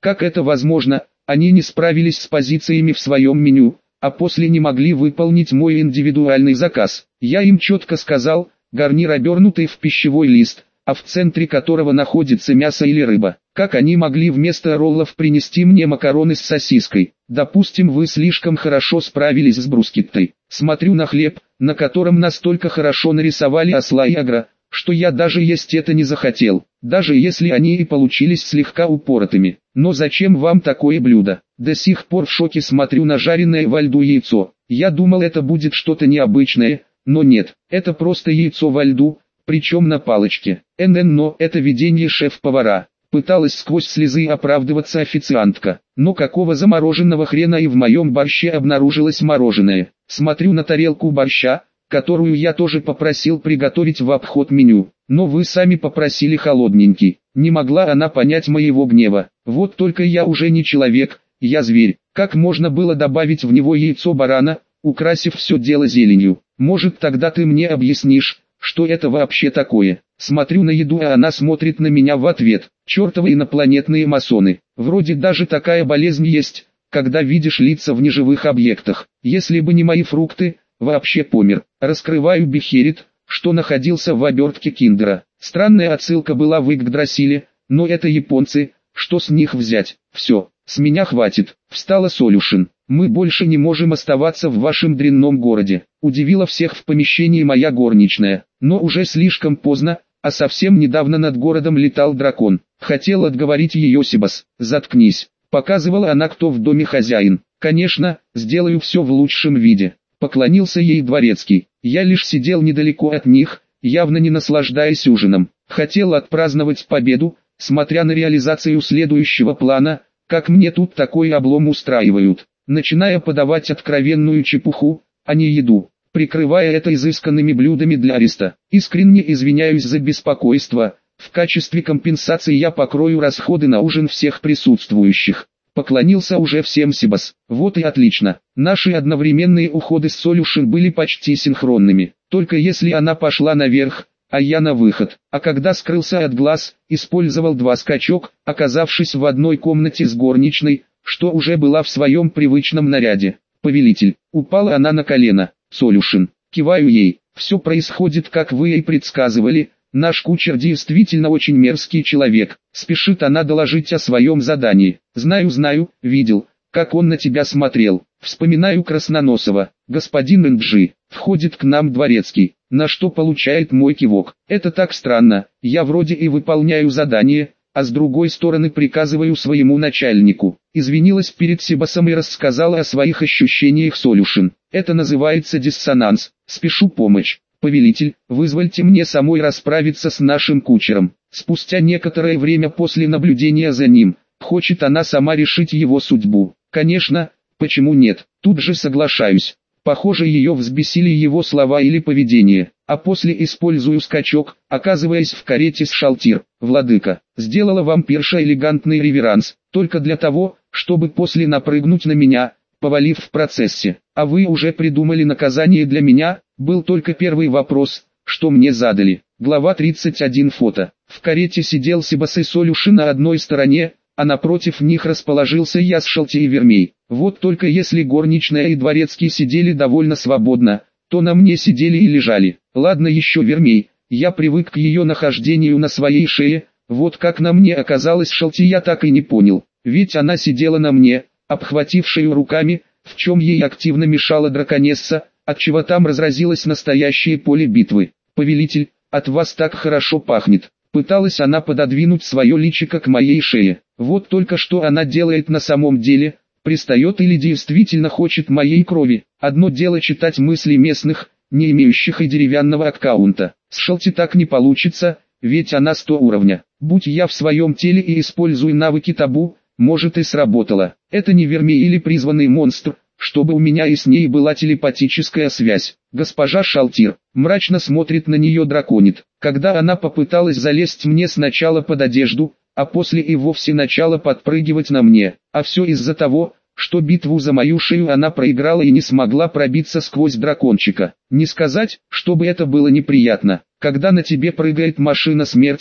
Как это возможно? Они не справились с позициями в своем меню, а после не могли выполнить мой индивидуальный заказ. Я им четко сказал: гарнир, обернутый в пищевой лист, а в центре которого находится мясо или рыба. Как они могли вместо роллов принести мне макароны с сосиской? Допустим, вы слишком хорошо справились с брускеттой. Смотрю на хлеб, на котором настолько хорошо нарисовали осла и агра, что я даже есть это не захотел, даже если они и получились слегка упоротыми. Но зачем вам такое блюдо? До сих пор в шоке смотрю на жареное во льду яйцо. Я думал, это будет что-то необычное, но нет, это просто яйцо во льду, причем на палочке. Но это видение шеф-повара. Пыталась сквозь слезы оправдываться официантка. Но какого замороженного хрена и в моем борще обнаружилось мороженое? Смотрю на тарелку борща, которую я тоже попросил приготовить в обход меню. Но вы сами попросили холодненький. Не могла она понять моего гнева. Вот только я уже не человек, я зверь. Как можно было добавить в него яйцо барана, украсив все дело зеленью? Может, тогда ты мне объяснишь, что это вообще такое? Смотрю на еду, а она смотрит на меня в ответ. Чертовы инопланетные масоны. Вроде даже такая болезнь есть, когда видишь лица в неживых объектах. Если бы не мои фрукты, вообще помер. Раскрываю бихерит, что находился в обертке киндера. Странная отсылка была в Игдрасиле, но это японцы, что с них взять? Все, с меня хватит. Встала Солюшин. Мы больше не можем оставаться в вашем дрянном городе. Удивила всех в помещении моя горничная. Но уже слишком поздно, а совсем недавно над городом летал дракон. Хотел отговорить ее Себас. Заткнись. Показывала она, кто в доме хозяин. Конечно, сделаю все в лучшем виде. Поклонился ей дворецкий. Я лишь сидел недалеко от них, явно не наслаждаясь ужином. Хотел отпраздновать победу, смотря на реализацию следующего плана, как мне тут такой облом устраивают. Начиная подавать откровенную чепуху, а не еду, прикрывая это изысканными блюдами для ареста. Искренне извиняюсь за беспокойство, в качестве компенсации я покрою расходы на ужин всех присутствующих. Поклонился уже всем Себас. Вот и отлично. Наши одновременные уходы с Солюшин были почти синхронными. Только если она пошла наверх, а я на выход. А когда скрылся от глаз, использовал два скачок, оказавшись в одной комнате с горничной, что уже была в своем привычном наряде. Повелитель. Упала она на колено. Солюшин. Киваю ей. Все происходит, как вы и предсказывали. Наш кучер действительно очень мерзкий человек. Спешит она доложить о своем задании. Знаю, видел, как он на тебя смотрел. Вспоминаю Красноносова. Господин Инджи. Входит к нам дворецкий, на что получает мой кивок. Это так странно. Я вроде и выполняю задание, а с другой стороны приказываю своему начальнику. Извинилась перед Себасом и рассказала о своих ощущениях Солюшин. Это называется диссонанс. Спешу помочь. Повелитель, вызвольте мне самой расправиться с нашим кучером. Спустя некоторое время после наблюдения за ним, хочет она сама решить его судьбу. Конечно, почему нет, тут же соглашаюсь. Похоже, ее взбесили его слова или поведение, а после использую скачок, оказываясь в карете с Шалтир. Владыка, сделала вампирша элегантный реверанс, только для того, чтобы после напрыгнуть на меня, повалив в процессе. А вы уже придумали наказание для меня? Был только первый вопрос, что мне задали. Глава 31. Фото. В карете сидел Себас и Солюшин на одной стороне, а напротив них расположился я с Шалти и Вермей. Вот только если горничная и дворецкий сидели довольно свободно, то на мне сидели и лежали. Ладно еще Вермей, я привык к ее нахождению на своей шее, вот как на мне оказалось Шалти я так и не понял. Ведь она сидела на мне, обхватившую руками, в чем ей активно мешала драконесса, отчего там разразилось настоящее поле битвы. «Повелитель, от вас так хорошо пахнет». Пыталась она пододвинуть свое личико к моей шее. Вот только что она делает на самом деле, пристает или действительно хочет моей крови. Одно дело читать мысли местных, не имеющих и деревянного аккаунта. С Шалти так не получится, ведь она 100 уровня. Будь я в своем теле и используя навыки табу, может и сработало. Это не Вермей или призванный монстр, чтобы у меня и с ней была телепатическая связь. Госпожа Шалтир мрачно смотрит на нее драконит. Когда она попыталась залезть мне сначала под одежду, а после и вовсе начала подпрыгивать на мне. А все из-за того, что битву за мою шею она проиграла и не смогла пробиться сквозь дракончика. Не сказать, чтобы это было неприятно. Когда на тебе прыгает машина смерти,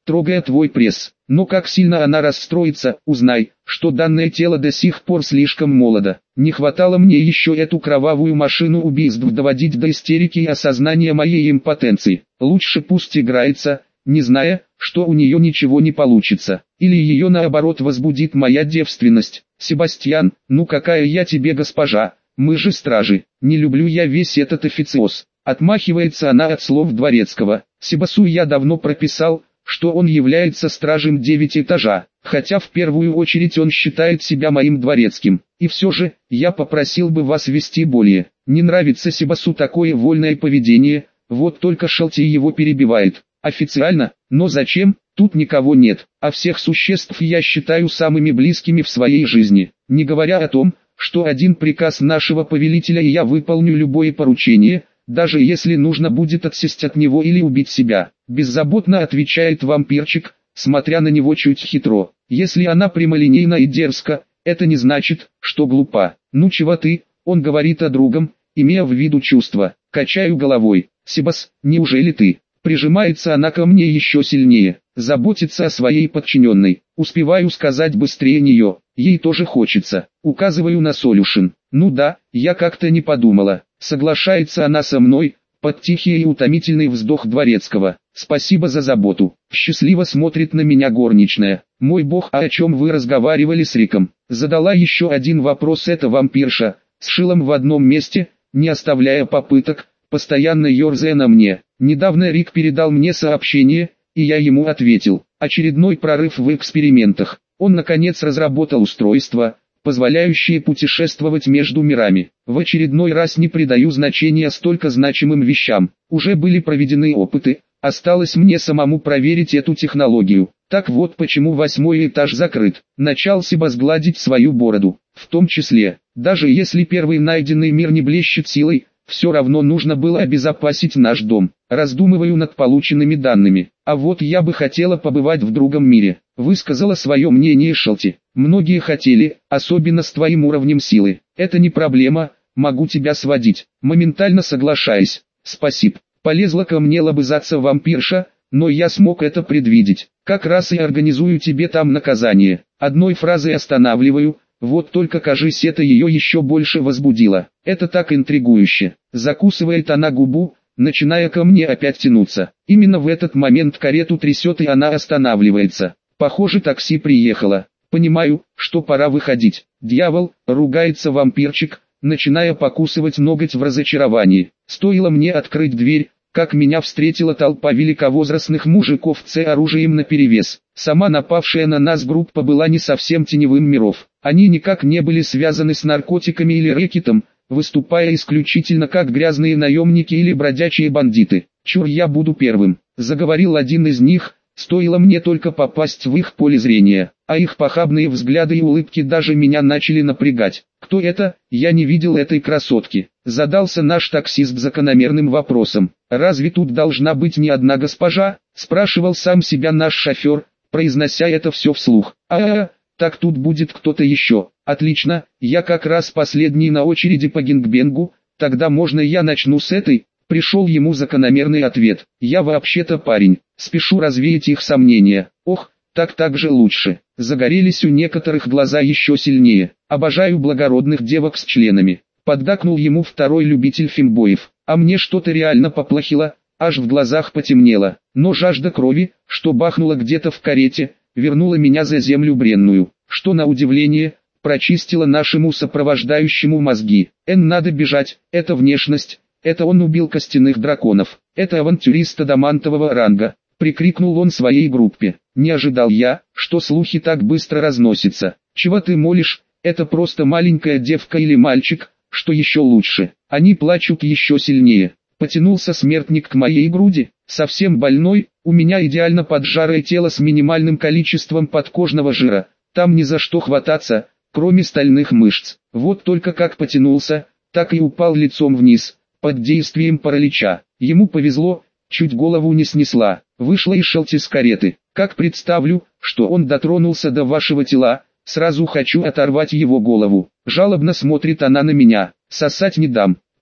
трогая твой пресс. Но как сильно она расстроится, узнай, что данное тело до сих пор слишком молодо. Не хватало мне еще эту кровавую машину убийств доводить до истерики и осознания моей импотенции. Лучше пусть играется, не зная, что у нее ничего не получится. Или ее наоборот возбудит моя девственность. Себастьян, ну какая я тебе госпожа, мы же стражи. Не люблю я весь этот официоз. Отмахивается она от слов дворецкого. Себасу я давно прописал, что он является стражем 9 этажа, хотя в первую очередь он считает себя моим дворецким. И все же, я попросил бы вас вести более. Не нравится Себасу такое вольное поведение, вот только Шелти его перебивает. Официально, но зачем, тут никого нет, а всех существ я считаю самыми близкими в своей жизни. Не говоря о том, что один приказ нашего повелителя и я выполню любое поручение, даже если нужно будет отсесть от него или убить себя. Беззаботно отвечает вампирчик, смотря на него чуть хитро. Если она прямолинейна и дерзка, это не значит, что глупа. Ну чего ты, он говорит о другом, имея в виду чувства. Качаю головой. Себас, неужели ты? Прижимается она ко мне еще сильнее. Заботится о своей подчиненной. Успеваю сказать быстрее нее. Ей тоже хочется. Указываю на Солюшин. Ну да, я как-то не подумала. Соглашается она со мной, под тихий и утомительный вздох дворецкого. Спасибо за заботу. Счастливо смотрит на меня горничная. Мой бог, а о чем вы разговаривали с Риком? Задала еще один вопрос эта вампирша, с шилом в одном месте, не оставляя попыток, постоянно ерзая на мне. Недавно Рик передал мне сообщение, и я ему ответил. Очередной прорыв в экспериментах. Он наконец разработал устройство, позволяющее путешествовать между мирами. В очередной раз не придаю значения столько значимым вещам. Уже были проведены опыты, осталось мне самому проверить эту технологию. Так вот почему 8-й этаж закрыт. Начал Себас гладить свою бороду. В том числе, даже если первый найденный мир не блещет силой, все равно нужно было обезопасить наш дом. Раздумываю над полученными данными. А вот я бы хотела побывать в другом мире. Высказала свое мнение Шелти. Многие хотели, особенно с твоим уровнем силы. Это не проблема, могу тебя сводить. Моментально соглашаясь. Спасибо. Полезла ко мне лобызаться вампирша, но я смог это предвидеть. Как раз и организую тебе там наказание. Одной фразой останавливаю. Вот только кажись, это ее еще больше возбудило. Это так интригующе. Закусывает она губу, начиная ко мне опять тянуться. Именно в этот момент карету трясет и она останавливается. Похоже, такси приехало. Понимаю, что пора выходить. Дьявол, ругается вампирчик, начиная покусывать ноготь в разочаровании. Стоило мне открыть дверь, как меня встретила толпа великовозрастных мужиков с оружием наперевес. Сама напавшая на нас группа была не совсем теневым миров. Они никак не были связаны с наркотиками или рэкетом, выступая исключительно как грязные наемники или бродячие бандиты. «Чур, я буду первым», — заговорил один из них, стоило мне только попасть в их поле зрения, а их похабные взгляды и улыбки даже меня начали напрягать. «Кто это? Я не видел этой красотки», — задался наш таксист закономерным вопросом. «Разве тут должна быть не одна госпожа?» — спрашивал сам себя наш шофер, произнося это все вслух. Так тут будет кто-то еще. Отлично, я как раз последний на очереди по гингбенгу, тогда можно я начну с этой?» Пришел ему закономерный ответ. «Я вообще-то парень, спешу развеять их сомнения». «Ох, так же лучше». Загорелись у некоторых глаза еще сильнее. «Обожаю благородных девок с членами». Поддакнул ему второй любитель фембоев. А мне что-то реально поплохело, аж в глазах потемнело. Но жажда крови, что бахнула где-то в карете, вернула меня за землю бренную, что на удивление, прочистила нашему сопровождающему мозги. Надо бежать, это внешность, это он убил костяных драконов, это авантюрист адамантового ранга, прикрикнул он своей группе. Не ожидал я, что слухи так быстро разносятся. Чего ты молишь, это просто маленькая девка или мальчик, что еще лучше. Они плачут еще сильнее. Потянулся смертник к моей груди, совсем больной, у меня идеально поджарое тело с минимальным количеством подкожного жира, там ни за что хвататься, кроме стальных мышц. Вот только как потянулся, так и упал лицом вниз, под действием паралича. Ему повезло, чуть голову не снесла. Вышла из Шелти с кареты. Как представлю, что он дотронулся до вашего тела, сразу хочу оторвать его голову. Жалобно смотрит она на меня. Сосать не дам.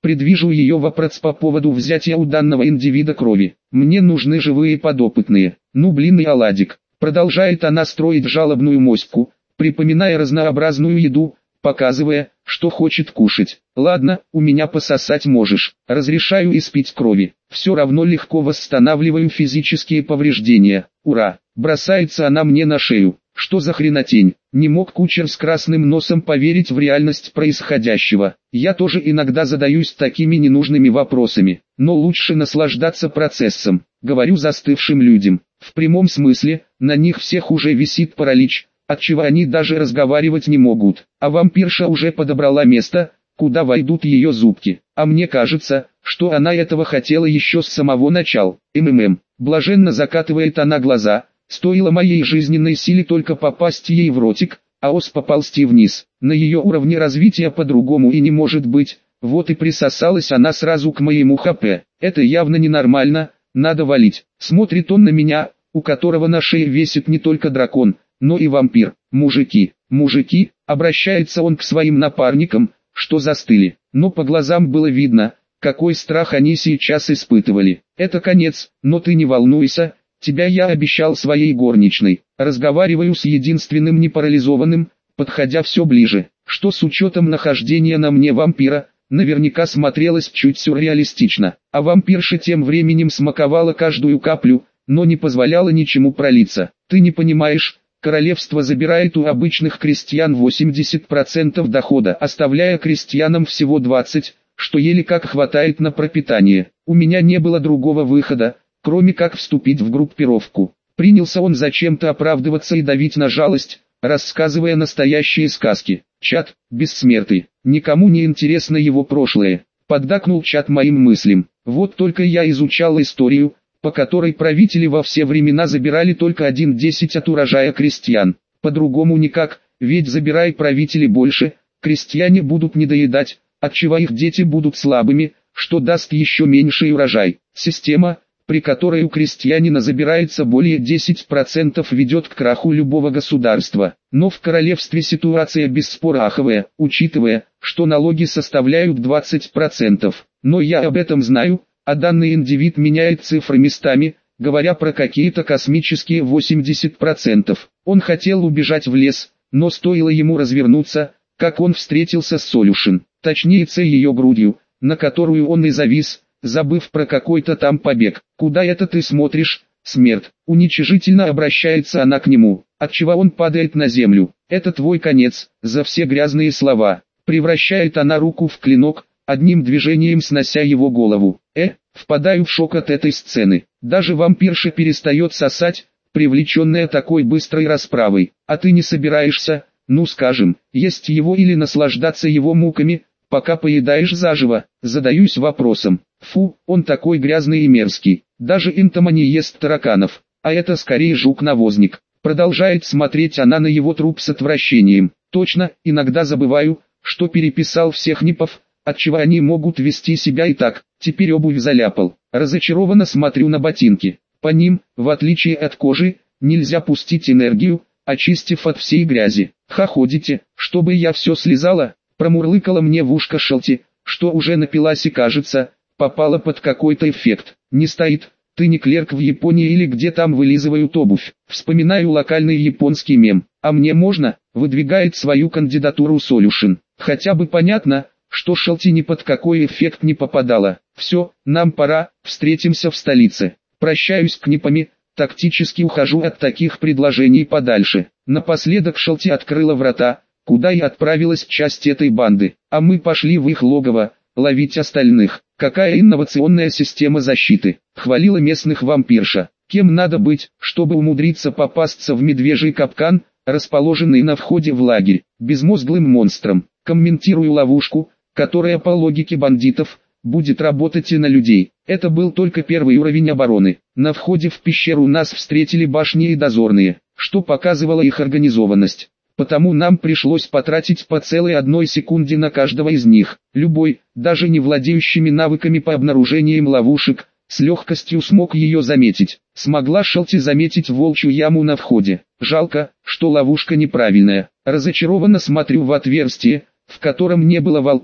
Предвижу ее вопрос по поводу взятия у данного индивида крови. Мне нужны живые подопытные. Ну блин и оладик. Продолжает она строить жалобную моську, припоминая разнообразную еду, показывая, что хочет кушать. Ладно, у меня пососать можешь. Разрешаю испить крови. Все равно легко восстанавливаю физические повреждения. Ура! Бросается она мне на шею. Что за хренотень? Не мог кучер с красным носом поверить в реальность происходящего. Я тоже иногда задаюсь такими ненужными вопросами, но лучше наслаждаться процессом. Говорю застывшим людям. В прямом смысле, на них всех уже висит паралич, отчего они даже разговаривать не могут. А вампирша уже подобрала место, куда войдут ее зубки. А мне кажется, что она этого хотела еще с самого начала. Блаженно закатывает она глаза. Стоило моей жизненной силе только попасть ей в ротик, а ос поползти вниз. На ее уровне развития по-другому и не может быть. Вот и присосалась она сразу к моему ХП. Это явно ненормально, надо валить. Смотрит он на меня, у которого на шее весит не только дракон, но и вампир. Мужики, обращается он к своим напарникам, что застыли. Но по глазам было видно, какой страх они сейчас испытывали. Это конец, но ты не волнуйся. Тебя я обещал своей горничной. Разговариваю с единственным непарализованным, подходя все ближе, что с учетом нахождения на мне вампира, наверняка смотрелось чуть сюрреалистично. А вампирша тем временем смаковала каждую каплю, но не позволяла ничему пролиться. Ты не понимаешь, королевство забирает у обычных крестьян 80% дохода, оставляя крестьянам всего 20%, что еле как хватает на пропитание. У меня не было другого выхода, кроме как вступить в группировку. Принялся он зачем-то оправдываться и давить на жалость, рассказывая настоящие сказки. Чат, бессмертный, никому не интересно его прошлое. Поддакнул чат моим мыслям. Вот только я изучал историю, по которой правители во все времена забирали только 1/10 от урожая крестьян. По-другому никак, ведь забирай правители больше, крестьяне будут недоедать, отчего их дети будут слабыми, что даст еще меньший урожай. Система, при которой у крестьянина забирается более 10%, ведет к краху любого государства. Но в королевстве ситуация бесспорно аховая, учитывая, что налоги составляют 20%. Но я об этом знаю, а данный индивид меняет цифры местами, говоря про какие-то космические 80%. Он хотел убежать в лес, но стоило ему развернуться, как он встретился с Солюшен, точнее с ее грудью, на которую он и завис, забыв про какой-то там побег. «Куда это ты смотришь, смерть?» Уничижительно обращается она к нему, отчего он падает на землю. «Это твой конец, за все грязные слова». Превращает она руку в клинок, одним движением снося его голову. Впадаю в шок от этой сцены. Даже вампирша перестает сосать, привлеченная такой быстрой расправой. А ты не собираешься, ну скажем, есть его или наслаждаться его муками, пока поедаешь заживо? Задаюсь вопросом. Фу, он такой грязный и мерзкий. Даже Интома не ест тараканов, а это скорее жук-навозник. Продолжает смотреть она на его труп с отвращением. Точно, иногда забываю, что переписал всех НИПов, отчего они могут вести себя и так. Теперь обувь заляпал. Разочарованно смотрю на ботинки. По ним, в отличие от кожи, нельзя пустить энергию, очистив от всей грязи. Ходите, чтобы я все слезала? Промурлыкала мне в ушко Шелти, что уже напилась и кажется, попала под какой-то эффект. Не стоит, ты не клерк в Японии или где там вылизывают обувь. Вспоминаю локальный японский мем. А мне можно, выдвигает свою кандидатуру Солюшен. Хотя бы понятно, что Шелти ни под какой эффект не попадала. Все, нам пора, встретимся в столице. Прощаюсь к НИПами, тактически ухожу от таких предложений подальше. Напоследок Шелти открыла врата, куда и отправилась часть этой банды, а мы пошли в их логово, ловить остальных. Какая инновационная система защиты, хвалила местных вампирша. Кем надо быть, чтобы умудриться попасться в медвежий капкан, расположенный на входе в лагерь, безмозглым монстром. Комментирую ловушку, которая по логике бандитов, будет работать и на людей. Это был только первый уровень обороны. На входе в пещеру нас встретили башни и дозорные, что показывало их организованность. Потому нам пришлось потратить по целой 1 секунде на каждого из них. Любой, даже не владеющими навыками по обнаружениям ловушек, с легкостью смог ее заметить. Смогла Шелти заметить волчью яму на входе. Жалко, что ловушка неправильная. Разочарованно смотрю в отверстие, в котором не было волков,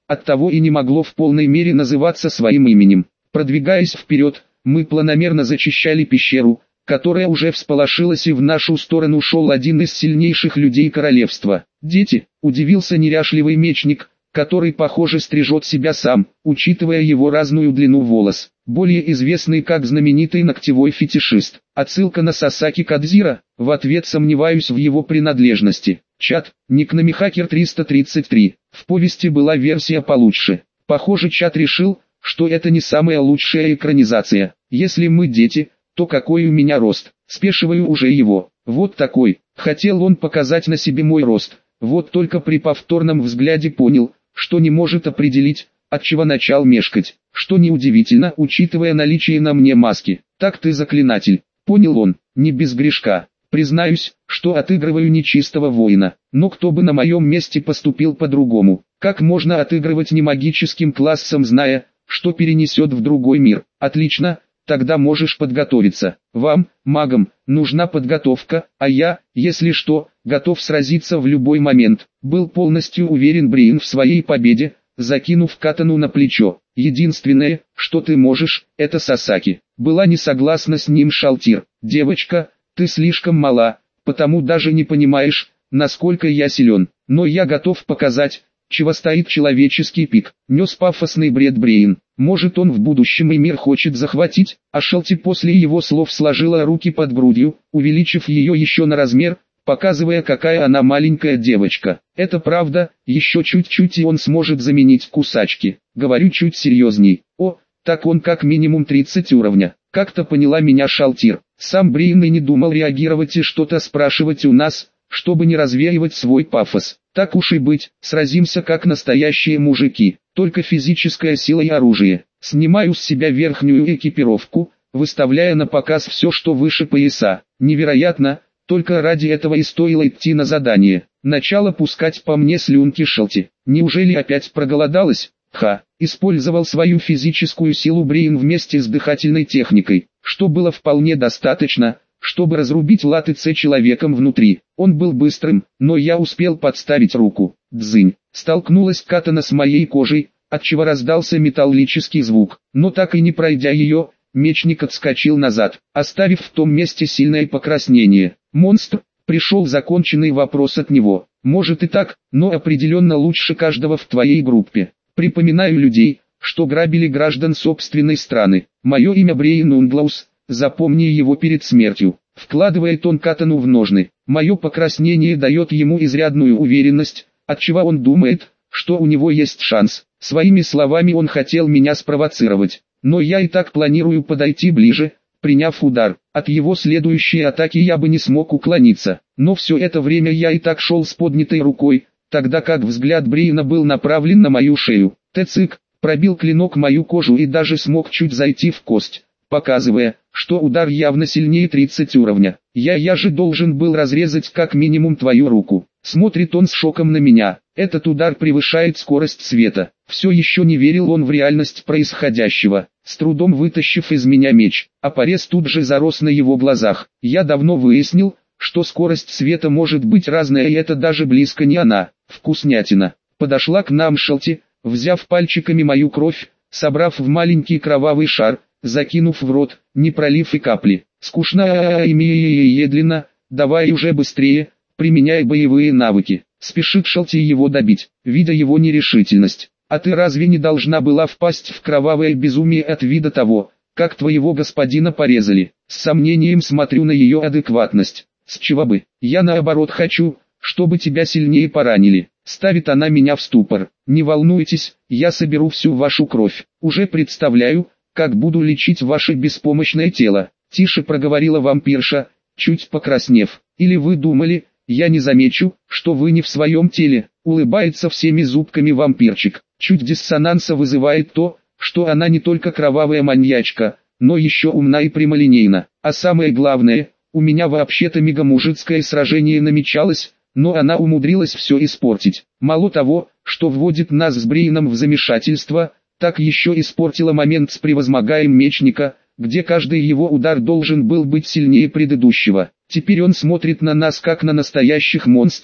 оттого и не могло в полной мере называться своим именем. Продвигаясь вперед, мы планомерно зачищали пещеру, которая уже всполошилась, и в нашу сторону шел один из сильнейших людей королевства. «Дети», — удивился неряшливый мечник, который, похоже, стрижет себя сам, учитывая его разную длину волос, более известный как знаменитый ногтевой фетишист. Отсылка на Сасаки Кадзира, в ответ сомневаюсь в его принадлежности. Чат, никнамихакер 333, в повести была версия получше. Похоже, чат решил, что это не самая лучшая экранизация. Если мы дети, то какой у меня рост? Спешиваю уже его. Вот такой. Хотел он показать на себе мой рост. Вот только при повторном взгляде понял, что не может определить, отчего начал мешкать. Что неудивительно, учитывая наличие на мне маски. Так ты заклинатель. Понял он, не без грешка. Признаюсь, что отыгрываю нечистого воина. Но кто бы на моем месте поступил по-другому? Как можно отыгрывать немагическим классом, зная, что перенесет в другой мир? Отлично. Тогда можешь подготовиться. Вам, магам, нужна подготовка, а я, если что, готов сразиться в любой момент. Был полностью уверен Бриин в своей победе, закинув катану на плечо. Единственное, что ты можешь, это Сасаки. Была не согласна с ним Шалтир. Девочка, ты слишком мала, потому даже не понимаешь, насколько я силен. Но я готов показать, чего стоит человеческий пик. Нес пафосный бред Бриин. Может, он в будущем и мир хочет захватить? А Шалти после его слов сложила руки под грудью, увеличив ее еще на размер, показывая, какая она маленькая девочка. Это правда, еще чуть-чуть и он сможет заменить кусачки. Говорю чуть серьезней. О, так он как минимум 30 уровня. Как-то поняла меня Шалтир. Сам Бриин и не думал реагировать и что-то спрашивать у нас, чтобы не развеивать свой пафос. Так уж и быть, сразимся как настоящие мужики, только физическая сила и оружие. Снимаю с себя верхнюю экипировку, выставляя на показ все, что выше пояса. Невероятно, только ради этого и стоило идти на задание. Начало пускать по мне слюнки Шалти. Неужели опять проголодалась? Использовал свою физическую силу Бриин вместе с дыхательной техникой, что было вполне достаточно, чтобы разрубить латы С человеком внутри. Он был быстрым, но я успел подставить руку. Дзынь. Столкнулась катана с моей кожей, отчего раздался металлический звук. Но так и не пройдя ее, мечник отскочил назад, оставив в том месте сильное покраснение. «Монстр?» — пришел законченный вопрос от него. «Может и так, но определенно лучше каждого в твоей группе. Припоминаю людей, что грабили граждан собственной страны. Мое имя Бриин Унглаус. Запомни его перед смертью». Вкладывает он катану в ножны. Мое покраснение дает ему изрядную уверенность, отчего он думает, что у него есть шанс. Своими словами он хотел меня спровоцировать. Но я и так планирую подойти ближе, приняв удар. От его следующей атаки я бы не смог уклониться. Но все это время я и так шел с поднятой рукой, тогда как взгляд Бриина был направлен на мою шею. Тецик пробил клинок мою кожу и даже смог чуть зайти в кость, показывая, что удар явно сильнее 30 уровня. Я же должен был разрезать как минимум твою руку. Смотрит он с шоком на меня. Этот удар превышает скорость света. Все еще не верил он в реальность происходящего, с трудом вытащив из меня меч, а порез тут же зарос на его глазах. Я давно выяснил, что скорость света может быть разная, и это даже близко не она. Вкуснятина. Подошла к нам Шалти, взяв пальчиками мою кровь, собрав в маленький кровавый шар, закинув в рот, не пролив и капли. Скучно и медленно, давай уже быстрее, применяй боевые навыки. Спешит Шалти его добить, видя его нерешительность. А ты разве не должна была впасть в кровавое безумие от вида того, как твоего господина порезали? С сомнением смотрю на ее адекватность. С чего бы? Я наоборот хочу, чтобы тебя сильнее поранили. Ставит она меня в ступор. Не волнуйтесь, я соберу всю вашу кровь. Уже представляю, как буду лечить ваше беспомощное тело. Тише проговорила вампирша, чуть покраснев. Или вы думали, я не замечу, что вы не в своем теле? Улыбается всеми зубками вампирчик. Чуть диссонанса вызывает то, что она не только кровавая маньячка, но еще умна и прямолинейна. А самое главное, у меня вообще-то мегамужицкое сражение намечалось, но она умудрилась все испортить. Мало того, что вводит нас с Бриином в замешательство, так еще испортила момент с превозмогаем мечника, где каждый его удар должен был быть сильнее предыдущего. Теперь он смотрит на нас как на настоящих монстров,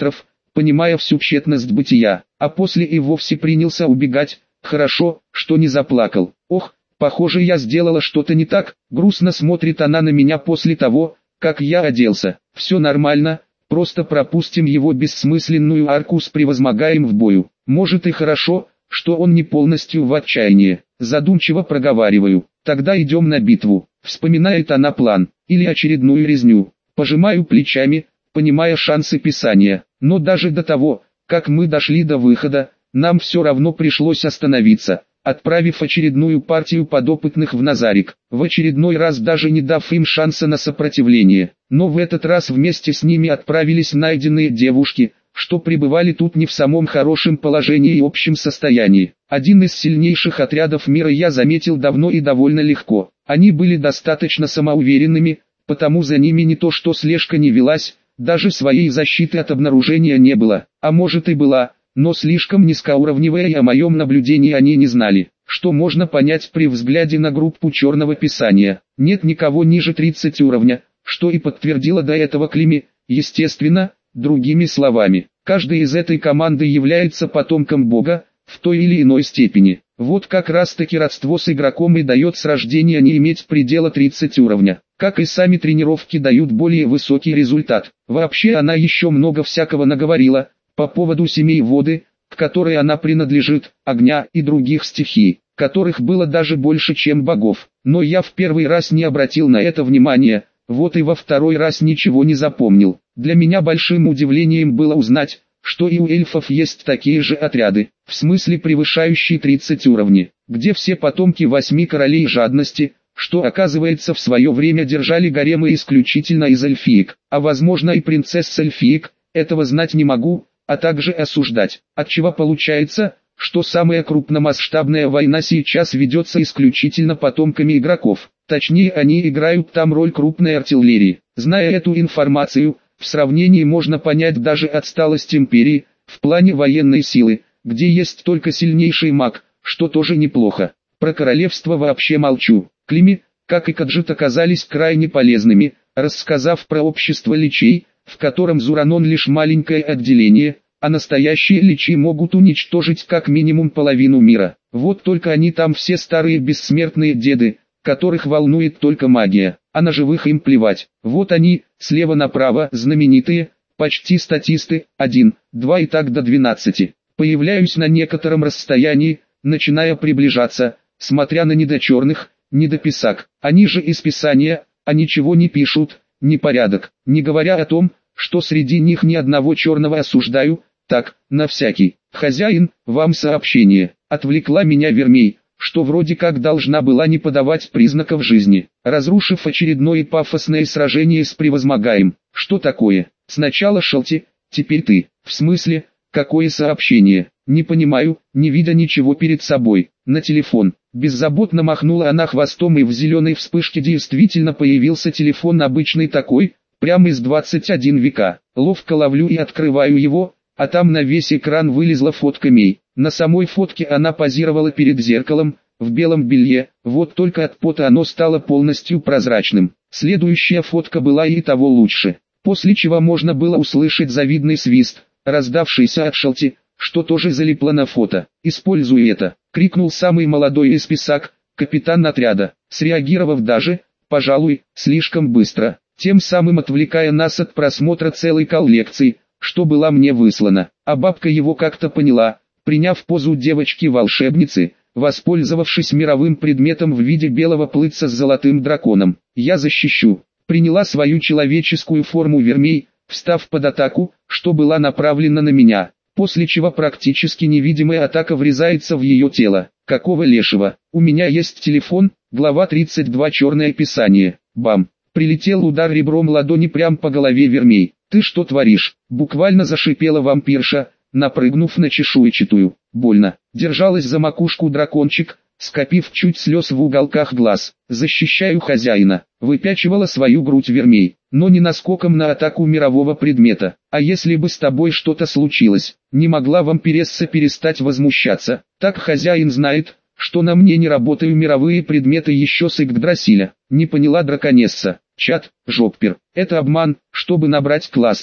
понимая всю тщетность бытия, а после и вовсе принялся убегать. Хорошо, что не заплакал. Ох, похоже, я сделала что-то не так. Грустно смотрит она на меня после того, как я оделся. Все нормально, просто пропустим его бессмысленную арку с превозмогаем в бою. Может и хорошо, что он не полностью в отчаянии. Задумчиво проговариваю. Тогда идем на битву. Вспоминает она план, или очередную резню. Пожимаю плечами, понимая шансы писания. Но даже до того, как мы дошли до выхода, нам все равно пришлось остановиться, отправив очередную партию подопытных в Назарик, в очередной раз даже не дав им шанса на сопротивление. Но в этот раз вместе с ними отправились найденные девушки, что пребывали тут не в самом хорошем положении и общем состоянии. Один из сильнейших отрядов мира я заметил давно и довольно легко. Они были достаточно самоуверенными, потому за ними не то что слежка не велась, даже своей защиты от обнаружения не было, а может и была, но слишком низкоуровневая, и о моем наблюдении они не знали, что можно понять при взгляде на группу черного писания. Нет никого ниже 30 уровня, что и подтвердила до этого Клими, естественно, другими словами. Каждый из этой команды является потомком Бога, в той или иной степени. Вот как раз таки родство с игроком и дает с рождения не иметь предела 30 уровня. Как и сами тренировки дают более высокий результат. Вообще она еще много всякого наговорила, по поводу семей воды, к которой она принадлежит, огня и других стихий, которых было даже больше, чем богов. Но я в первый раз не обратил на это внимания, вот и во второй раз ничего не запомнил. Для меня большим удивлением было узнать, что и у эльфов есть такие же отряды, в смысле превышающие 30 уровней, где все потомки 8 королей жадности, что оказывается в свое время держали гаремы исключительно из эльфиек, а возможно и принцесс эльфиек, этого знать не могу, а также осуждать. Отчего получается, что самая крупномасштабная война сейчас ведется исключительно потомками игроков, точнее они играют там роль крупной артиллерии. Зная эту информацию, в сравнении можно понять даже отсталость империи, в плане военной силы, где есть только сильнейший маг, что тоже неплохо. Про королевство вообще молчу. Клими, как и Каджит, оказались крайне полезными, рассказав про общество личей, в котором Зуранон лишь маленькое отделение, а настоящие личи могут уничтожить как минимум половину мира. Вот только они там все старые бессмертные деды, которых волнует только магия, а на живых им плевать. Вот они, слева направо, знаменитые, почти статисты, 1, 2 и так до 12. Появляюсь на некотором расстоянии, начиная приближаться, смотря на недочерных, недописак. Они же из писания, а ничего не пишут, непорядок, не говоря о том, что среди них ни одного черного осуждаю, так, на всякий. Хозяин, вам сообщение. Отвлекла меня Вермей, что вроде как должна была не подавать признаков жизни, разрушив очередное пафосное сражение с превозмогаем. Что такое? Сначала Шелти, теперь ты. В смысле, какое сообщение? Не понимаю, не видя ничего перед собой. На телефон. Беззаботно махнула она хвостом, и в зеленой вспышке действительно появился телефон обычный такой, прямо из 21 века. Ловко ловлю и открываю его, а там на весь экран вылезла фотка Мей. На самой фотке она позировала перед зеркалом, в белом белье, вот только от пота оно стало полностью прозрачным. Следующая фотка была и того лучше, после чего можно было услышать завидный свист, раздавшийся от Шелти, что тоже залипло на фото. «Используй это!» — крикнул самый молодой из писак, капитан отряда, среагировав даже, пожалуй, слишком быстро, тем самым отвлекая нас от просмотра целой коллекции, что была мне выслана. А бабка его как-то поняла, приняв позу девочки-волшебницы, воспользовавшись мировым предметом в виде белого плытца с золотым драконом. «Я защищу!» Приняла свою человеческую форму Вермей, встав под атаку, что была направлена на меня, после чего практически невидимая атака врезается в ее тело. Какого лешего? У меня есть телефон, глава 32, черное писание. Бам! Прилетел удар ребром ладони прямо по голове Вермей. «Ты что творишь?» Буквально зашипела вампирша, напрыгнув на чешуйчатую. Больно. Держалась за макушку дракончик, скопив чуть слез в уголках глаз. «Защищаю хозяина», выпячивала свою грудь Вермей, но не наскоком на атаку мирового предмета. «А если бы с тобой что-то случилось?» Не могла вампиресса перестать возмущаться. «Так хозяин знает, что на мне не работают мировые предметы еще с Игдрасиля». Не поняла драконесса. «Чат, жоппер, это обман, чтобы набрать классов.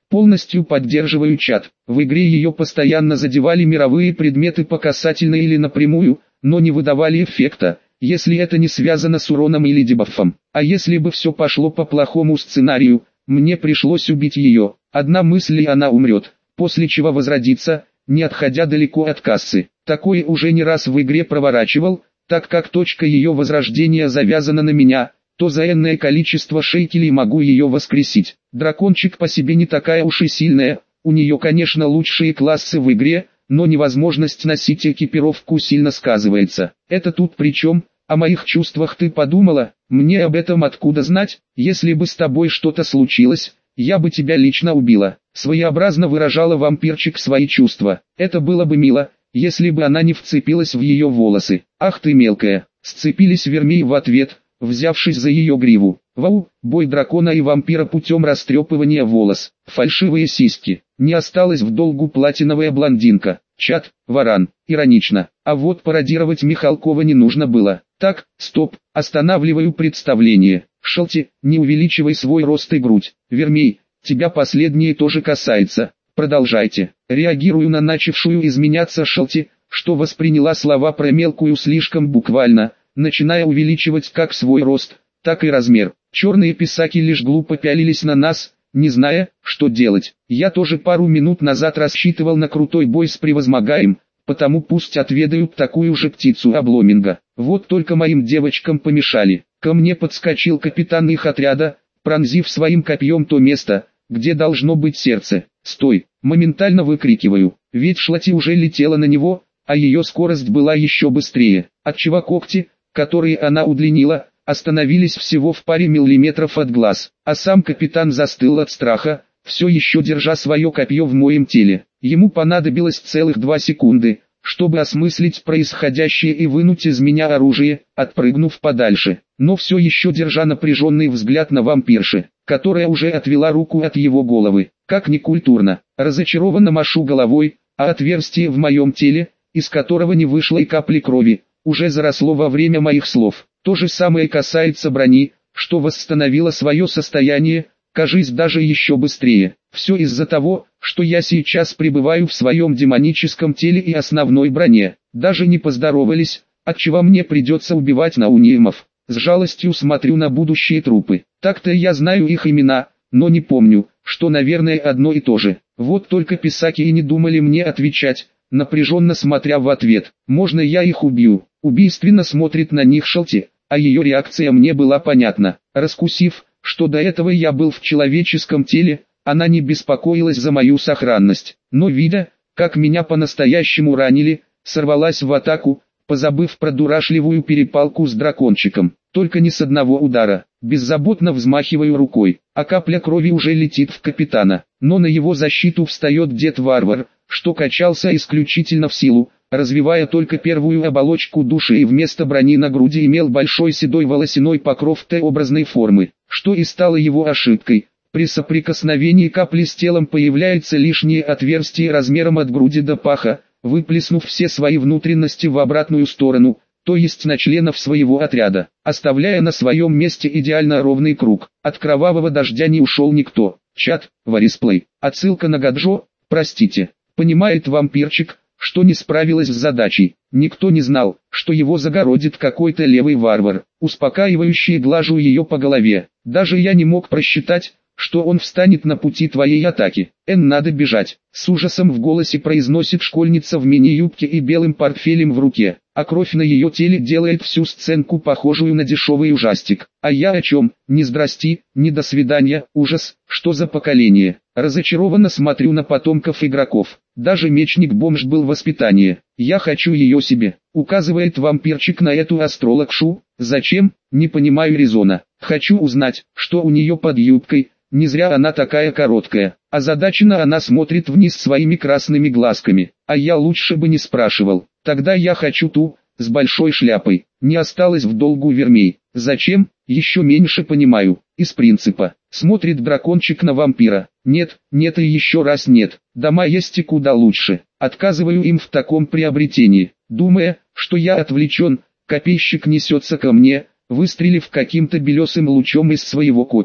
Полностью поддерживаю чат. В игре ее постоянно задевали мировые предметы по касательной или напрямую, но не выдавали эффекта, если это не связано с уроном или дебафом. А если бы все пошло по плохому сценарию, мне пришлось убить ее. Одна мысль и она умрет, после чего возродится, не отходя далеко от кассы. Такое уже не раз в игре проворачивал, так как точка ее возрождения завязана на меня, то за энное количество шекелей могу ее воскресить. Дракончик по себе не такая уж и сильная, у нее конечно лучшие классы в игре, но невозможность носить экипировку сильно сказывается. Это тут при чем? О моих чувствах ты подумала? Мне об этом откуда знать? Если бы с тобой что-то случилось, я бы тебя лично убила. Своеобразно выражала вампирчик свои чувства. Это было бы мило, если бы она не вцепилась в ее волосы. Ах ты мелкая! Сцепились Вермей в ответ, взявшись за ее гриву. Вау, бой дракона и вампира путем растрепывания волос. Фальшивые сиськи. Не осталась в долгу платиновая блондинка. Чат, варан. Иронично. А вот пародировать Михалкова не нужно было. Так, стоп, останавливаю представление. Шелти, не увеличивай свой рост и грудь. Вермей, тебя последнее тоже касается. Продолжайте. Реагирую на начавшую изменяться Шелти, что восприняла слова про мелкую слишком буквально, начиная увеличивать как свой рост, так и размер. Черные писаки лишь глупо пялились на нас, не зная, что делать. Я тоже пару минут назад рассчитывал на крутой бой с превозмогаем, потому пусть отведают такую же птицу обломинга. Вот только моим девочкам помешали. Ко мне подскочил капитан их отряда, пронзив своим копьем то место, где должно быть сердце. «Стой!» Моментально выкрикиваю, ведь Шлати уже летела на него, а ее скорость была еще быстрее, отчего когти, которые она удлинила, остановились всего в паре миллиметров от глаз, а сам капитан застыл от страха, все еще держа свое копье в моем теле. Ему понадобилось целых 2 секунды, чтобы осмыслить происходящее и вынуть из меня оружие, отпрыгнув подальше, но все еще держа напряженный взгляд на вампирши, которая уже отвела руку от его головы. Как некультурно, разочарованно машу головой, а отверстие в моем теле, из которого не вышло и капли крови, уже заросло во время моих слов. То же самое касается брони, что восстановило свое состояние, кажись даже еще быстрее. Все из-за того, что я сейчас пребываю в своем демоническом теле и основной броне. Даже не поздоровались, отчего мне придется убивать наунимов. С жалостью смотрю на будущие трупы. Так-то я знаю их имена, но не помню, что наверное одно и то же. Вот только писаки и не думали мне отвечать, напряженно смотря в ответ. Можно я их убью? Убийственно смотрит на них Шелти, а ее реакция мне была понятна. Раскусив, что до этого я был в человеческом теле, она не беспокоилась за мою сохранность. Но видя, как меня по-настоящему ранили, сорвалась в атаку, позабыв про дурашливую перепалку с дракончиком. Только не с одного удара. Беззаботно взмахиваю рукой, а капля крови уже летит в капитана. Но на его защиту встает дед-варвар, что качался исключительно в силу, развивая только первую оболочку души и вместо брони на груди имел большой седой волосяной покров Т-образной формы, что и стало его ошибкой. При соприкосновении капли с телом появляется лишнее отверстие размером от груди до паха, выплеснув все свои внутренности в обратную сторону, то есть на членов своего отряда, оставляя на своем месте идеально ровный круг. От кровавого дождя не ушел никто. Чат, варисплей. Отсылка на Гаджо, простите. Понимает вампирчик, что не справилась с задачей. Никто не знал, что его загородит какой-то левый варвар. Успокаивающе глажу ее по голове. Даже я не мог просчитать, что он встанет на пути твоей атаки. Надо бежать. С ужасом в голосе произносит школьница в мини-юбке и белым портфелем в руке, а кровь на ее теле делает всю сценку похожую на дешевый ужастик. А я о чем? Ни здрасти, ни до свидания, ужас, что за поколение. Разочарованно смотрю на потомков игроков. Даже мечник-бомж был воспитание. Я хочу ее себе. Указывает вампирчик на эту астрологшу. Зачем? Не понимаю резона. Хочу узнать, что у нее под юбкой. Не зря она такая короткая. Озадаченно она смотрит вниз своими красными глазками. А я лучше бы не спрашивал. Тогда я хочу ту, с большой шляпой. Не осталось в долгу Вермей. Зачем? Еще меньше понимаю. Из принципа. Смотрит дракончик на вампира. Нет, нет и еще раз нет. Дома есть и куда лучше. Отказываю им в таком приобретении. Думая, что я отвлечен, копейщик несется ко мне, выстрелив каким-то белесым лучом из своего копья.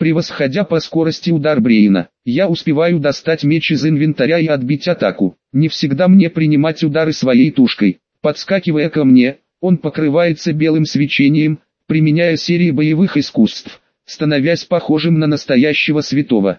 превосходя по скорости удар Брейна. Я успеваю достать меч из инвентаря и отбить атаку. Не всегда мне принимать удары своей тушкой. Подскакивая ко мне, он покрывается белым свечением, применяя серии боевых искусств, становясь похожим на настоящего святого.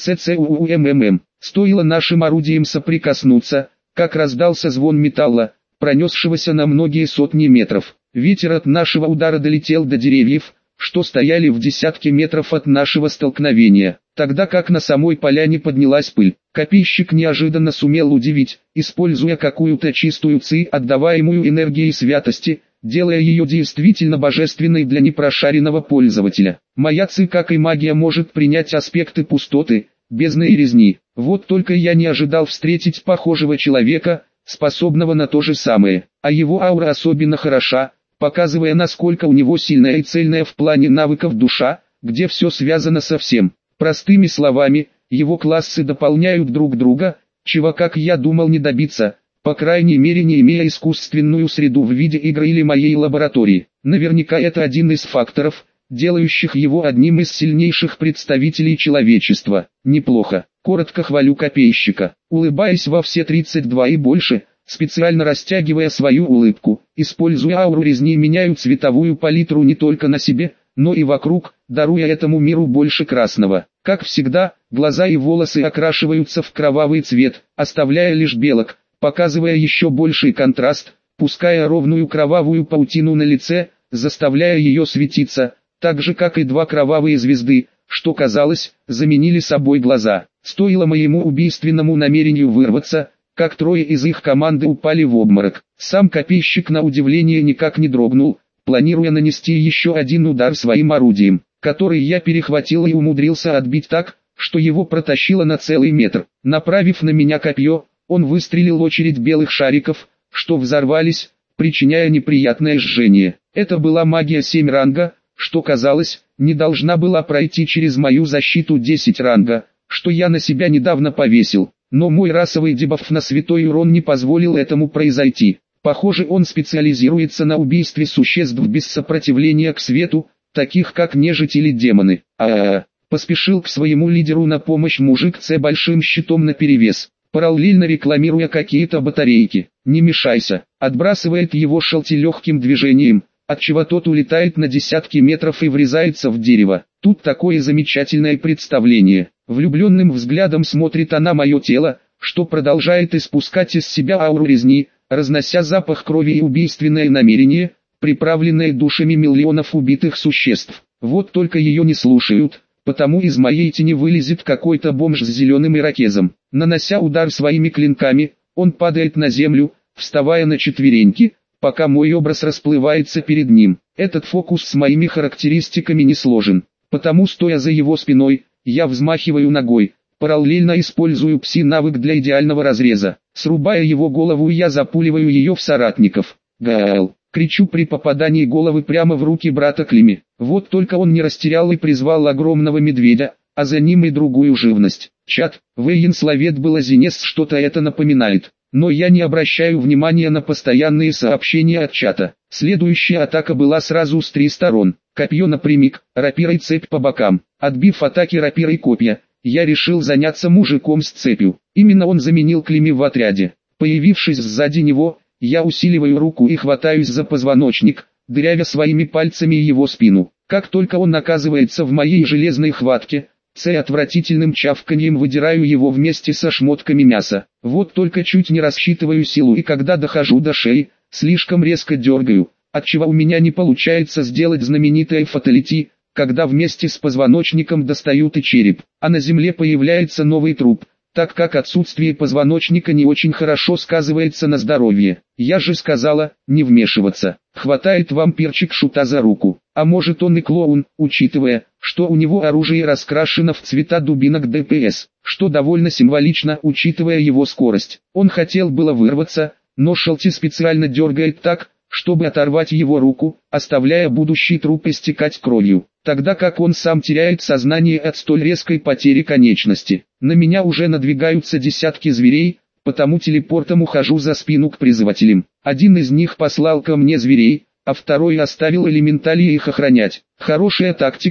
ЦЦЦУУММ. Стоило нашим орудиям соприкоснуться, как раздался звон металла, пронесшегося на многие сотни метров. Ветер от нашего удара долетел до деревьев, что стояли в десятке метров от нашего столкновения, тогда как на самой поляне поднялась пыль. Копейщик неожиданно сумел удивить, используя какую-то чистую ци, отдаваемую энергией святости, делая ее действительно божественной для непрошаренного пользователя. Моя ци, как и магия, может принять аспекты пустоты, бездны и резни. Вот только я не ожидал встретить похожего человека, способного на то же самое, а его аура особенно хороша, показывая, насколько у него сильная и цельная в плане навыков душа, где все связано со всем. Простыми словами, его классы дополняют друг друга, чего, как я думал, не добиться, по крайней мере не имея искусственную среду в виде игры или моей лаборатории. Наверняка это один из факторов, делающих его одним из сильнейших представителей человечества. Неплохо. Коротко хвалю копейщика, улыбаясь во все 32 и больше, специально растягивая свою улыбку, используя ауру резни, меняю цветовую палитру не только на себе, но и вокруг, даруя этому миру больше красного. Как всегда, глаза и волосы окрашиваются в кровавый цвет, оставляя лишь белок, показывая еще больший контраст, пуская ровную кровавую паутину на лице, заставляя ее светиться, так же как и два кровавые звезды, что казалось, заменили собой глаза. Стоило моему убийственному намерению вырваться, как трое из их команды упали в обморок. Сам копейщик на удивление никак не дрогнул, планируя нанести еще один удар своим орудием, который я перехватил и умудрился отбить так, что его протащило на целый метр. Направив на меня копье, он выстрелил очередь белых шариков, что взорвались, причиняя неприятное жжение. Это была магия 7 ранга, что казалось, не должна была пройти через мою защиту 10 ранга, что я на себя недавно повесил. Но мой расовый дебаф на святой урон не позволил этому произойти. Похоже, он специализируется на убийстве существ без сопротивления к свету, таких как нежить или демоны. Поспешил к своему лидеру на помощь мужик с большим щитом наперевес, параллельно рекламируя какие-то батарейки. «Не мешайся», отбрасывает его шелти легким движением, отчего тот улетает на десятки метров и врезается в дерево. Тут такое замечательное представление. Влюбленным взглядом смотрит она мое тело, что продолжает испускать из себя ауру резни, разнося запах крови и убийственное намерение, приправленное душами миллионов убитых существ. Вот только ее не слушают, потому из моей тени вылезет какой-то бомж с зеленым ирокезом. Нанося удар своими клинками, он падает на землю, вставая на четвереньки, пока мой образ расплывается перед ним. Этот фокус с моими характеристиками не сложен, потому стоя за его спиной, я взмахиваю ногой, параллельно использую пси-навык для идеального разреза. Срубая его голову, я запуливаю ее в соратников. «Гаал!» кричу при попадании головы прямо в руки брата Клими. Вот только он не растерял и призвал огромного медведя, а за ним и другую живность. Чат, военсловед было Зенес, что-то это напоминает. Но я не обращаю внимания на постоянные сообщения от чата. Следующая атака была сразу с 3 сторон. Копье напрямик, рапира и цепь по бокам. Отбив атаки рапира и копья, я решил заняться мужиком с цепью. Именно он заменил Клими в отряде. Появившись сзади него, я усиливаю руку и хватаюсь за позвоночник, дырявя своими пальцами его спину. Как только он оказывается в моей железной хватке, отвратительным чавканьем выдираю его вместе со шмотками мяса. Вот только чуть не рассчитываю силу, и когда дохожу до шеи, слишком резко дергаю, отчего у меня не получается сделать знаменитое фаталити, когда вместе с позвоночником достают и череп, а на земле появляется новый труп, так как отсутствие позвоночника не очень хорошо сказывается на здоровье. Я же сказала, не вмешиваться. Хватает вампирчик шута за руку. А может, он и клоун, учитывая, что у него оружие раскрашено в цвета дубинок ДПС, что довольно символично, учитывая его скорость. Он хотел было вырваться, но Шелти специально дергает так, чтобы оторвать его руку, оставляя будущий труп истекать кровью, тогда как он сам теряет сознание от столь резкой потери конечности. На меня уже надвигаются десятки зверей, потому телепортом ухожу за спину к призывателям. Один из них послал ко мне зверей, а второй оставил элементалии их охранять. Хорошая тактика,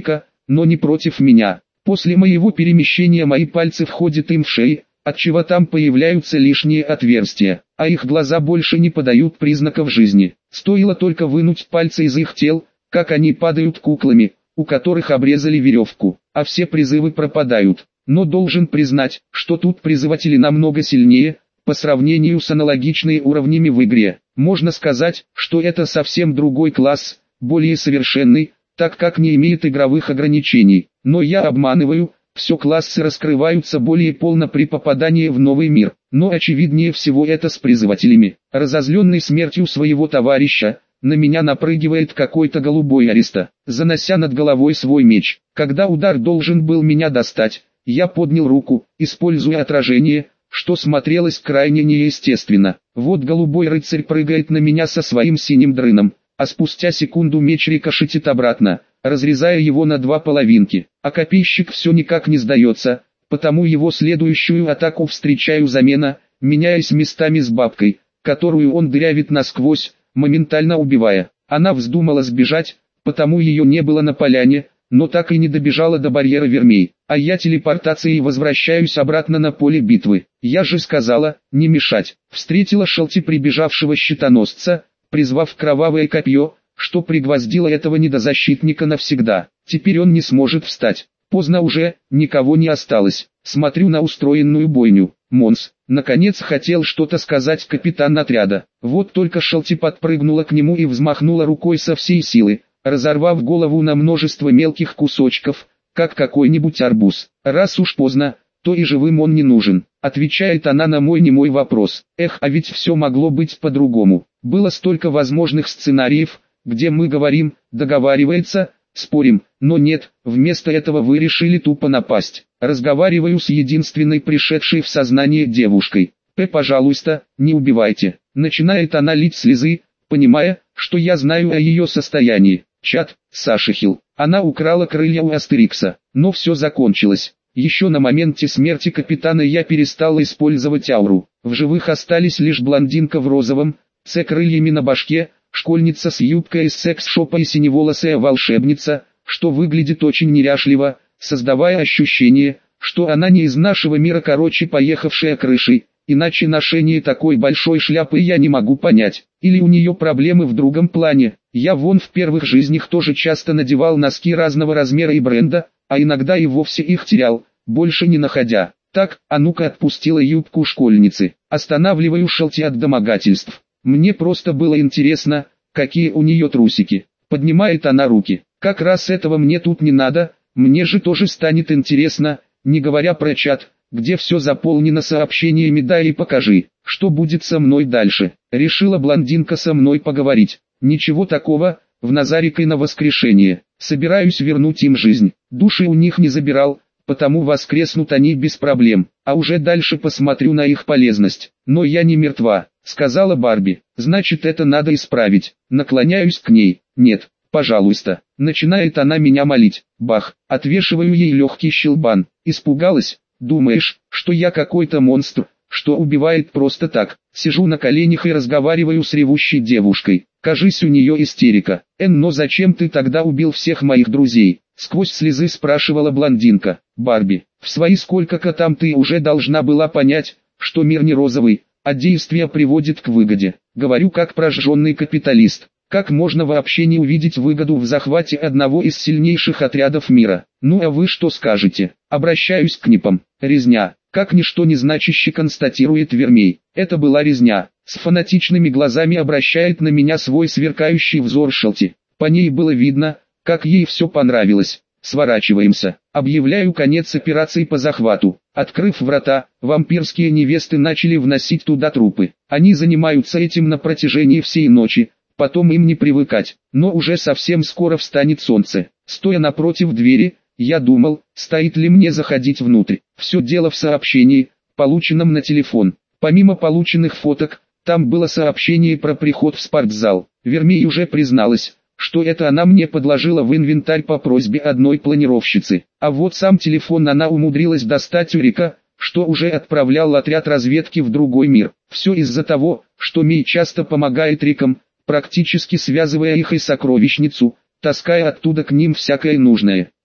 но не против меня. После моего перемещения мои пальцы входят им в шеи, отчего там появляются лишние отверстия, а их глаза больше не подают признаков жизни. Стоило только вынуть пальцы из их тел, как они падают куклами, у которых обрезали веревку, а все призывы пропадают. Но должен признать, что тут призыватели намного сильнее, по сравнению с аналогичными уровнями в игре. Можно сказать, что это совсем другой класс, более совершенный, так как не имеет игровых ограничений. Но я обманываю, все классы раскрываются более полно при попадании в новый мир. Но очевиднее всего это с призывателями. Разозленный смертью своего товарища, на меня напрыгивает какой-то голубой ариста, занося над головой свой меч. Когда удар должен был меня достать, я поднял руку, используя отражение, что смотрелось крайне неестественно. Вот голубой рыцарь прыгает на меня со своим синим дрыном, а спустя секунду меч рикошетит обратно, разрезая его на два половинки. А копейщик все никак не сдается, потому его следующую атаку встречаю замена, меняясь местами с бабкой, которую он дырявит насквозь, моментально убивая. Она вздумала сбежать, потому ее не было на поляне, но так и не добежала до барьера вермей, а я телепортацией возвращаюсь обратно на поле битвы. Я же сказала, не мешать. Встретила Шелти прибежавшего щитоносца, призвав кровавое копье, что пригвоздило этого недозащитника навсегда. Теперь он не сможет встать. Поздно уже, никого не осталось. Смотрю на устроенную бойню. Монс, наконец хотел что-то сказать капитан отряда. Вот только Шелти подпрыгнула к нему и взмахнула рукой со всей силы, разорвав голову на множество мелких кусочков, как какой-нибудь арбуз. Раз уж поздно, то и живым он не нужен, отвечает она на мой немой вопрос. Эх, а ведь все могло быть по-другому. Было столько возможных сценариев, где мы говорим, договаривается, спорим, но нет, вместо этого вы решили тупо напасть. Разговариваю с единственной пришедшей в сознание девушкой. Пожалуйста, не убивайте. Начинает она лить слезы, понимая, что я знаю о ее состоянии. Чат, Саша Хилл. Она украла крылья у Астерикса, но все закончилось. Еще на моменте смерти капитана я перестал использовать ауру. В живых остались лишь блондинка в розовом, с крыльями на башке, школьница с юбкой из секс-шопа и синеволосая волшебница, что выглядит очень неряшливо, создавая ощущение, что она не из нашего мира, короче поехавшая крышей, иначе ношение такой большой шляпы я не могу понять. Или у нее проблемы в другом плане. Я вон в первых жизнях тоже часто надевал носки разного размера и бренда, а иногда и вовсе их терял, больше не находя. Так, а ну-ка отпустила юбку школьницы. Останавливаю Шелти от домогательств. Мне просто было интересно, какие у нее трусики. Поднимает она руки. Как раз этого мне тут не надо, мне же тоже станет интересно, не говоря про чат, где все заполнено сообщениями «дай и покажи, что будет со мной дальше». Решила блондинка со мной поговорить. Ничего такого, в Назарик и на воскрешение. Собираюсь вернуть им жизнь. Души у них не забирал, потому воскреснут они без проблем. А уже дальше посмотрю на их полезность. Но я не мертва, сказала Барби. Значит, это надо исправить. Наклоняюсь к ней. Нет, пожалуйста. Начинает она меня молить. Бах, отвешиваю ей легкий щелбан. Испугалась? Думаешь, что я какой-то монстр, что убивает просто так? Сижу на коленях и разговариваю с ревущей девушкой. Кажись, у нее истерика. Но зачем ты тогда убил всех моих друзей? Сквозь слезы спрашивала блондинка. Барби, в свои сколько-ка там ты уже должна была понять, что мир не розовый, а действие приводит к выгоде. Говорю как прожженный капиталист. Как можно вообще не увидеть выгоду в захвате одного из сильнейших отрядов мира? Ну а вы что скажете? Обращаюсь к НИПам. Резня. Как ничто не значаще констатирует Вермей. Это была резня. С фанатичными глазами обращает на меня свой сверкающий взор Шелти. По ней было видно, как ей все понравилось. Сворачиваемся. Объявляю конец операции по захвату. Открыв врата, вампирские невесты начали вносить туда трупы. Они занимаются этим на протяжении всей ночи. Потом им не привыкать, но уже совсем скоро встанет солнце. Стоя напротив двери, я думал, стоит ли мне заходить внутрь. Все дело в сообщении, полученном на телефон. Помимо полученных фоток, там было сообщение про приход в спортзал. Вермей уже призналась, что это она мне подложила в инвентарь по просьбе одной планировщицы. А вот сам телефон она умудрилась достать у Рика, что уже отправлял отряд разведки в другой мир. Все из-за того, что Мей часто помогает Рикам, практически связывая их и сокровищницу, таская оттуда к ним всякое нужное.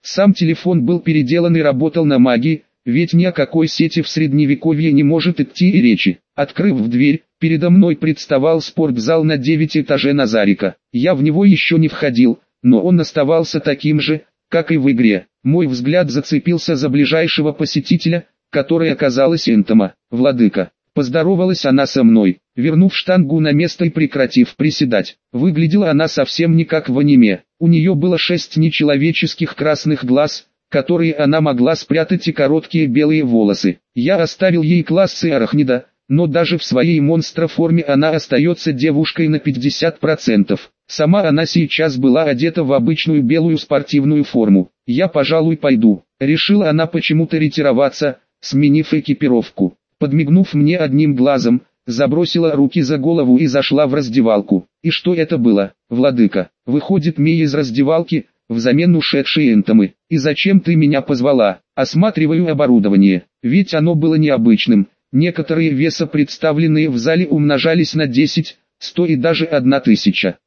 Сам телефон был переделан и работал на магии, ведь ни о какой сети в средневековье не может идти и речи. Открыв дверь, передо мной представал спортзал на 9 этажей Назарика. Я в него еще не входил, но он оставался таким же, как и в игре. Мой взгляд зацепился за ближайшего посетителя, который оказалась Энтома. «Владыка». Поздоровалась она со мной, вернув штангу на место и прекратив приседать. Выглядела она совсем не как в аниме. У нее было 6 нечеловеческих красных глаз, которые она могла спрятать, и короткие белые волосы. Я оставил ей классы арахнида, но даже в своей монстроформе она остается девушкой на 50%. Сама она сейчас была одета в обычную белую спортивную форму. «Я, пожалуй, пойду», — решила она почему-то ретироваться, сменив экипировку. Подмигнув мне одним глазом, забросила руки за голову и зашла в раздевалку. И что это было, владыка? Выходит Мия из раздевалки, взамен ушедшей Энтомы. И зачем ты меня позвала? Осматриваю оборудование, ведь оно было необычным. Некоторые веса, представленные в зале, умножались на 10, 100 и даже 1000.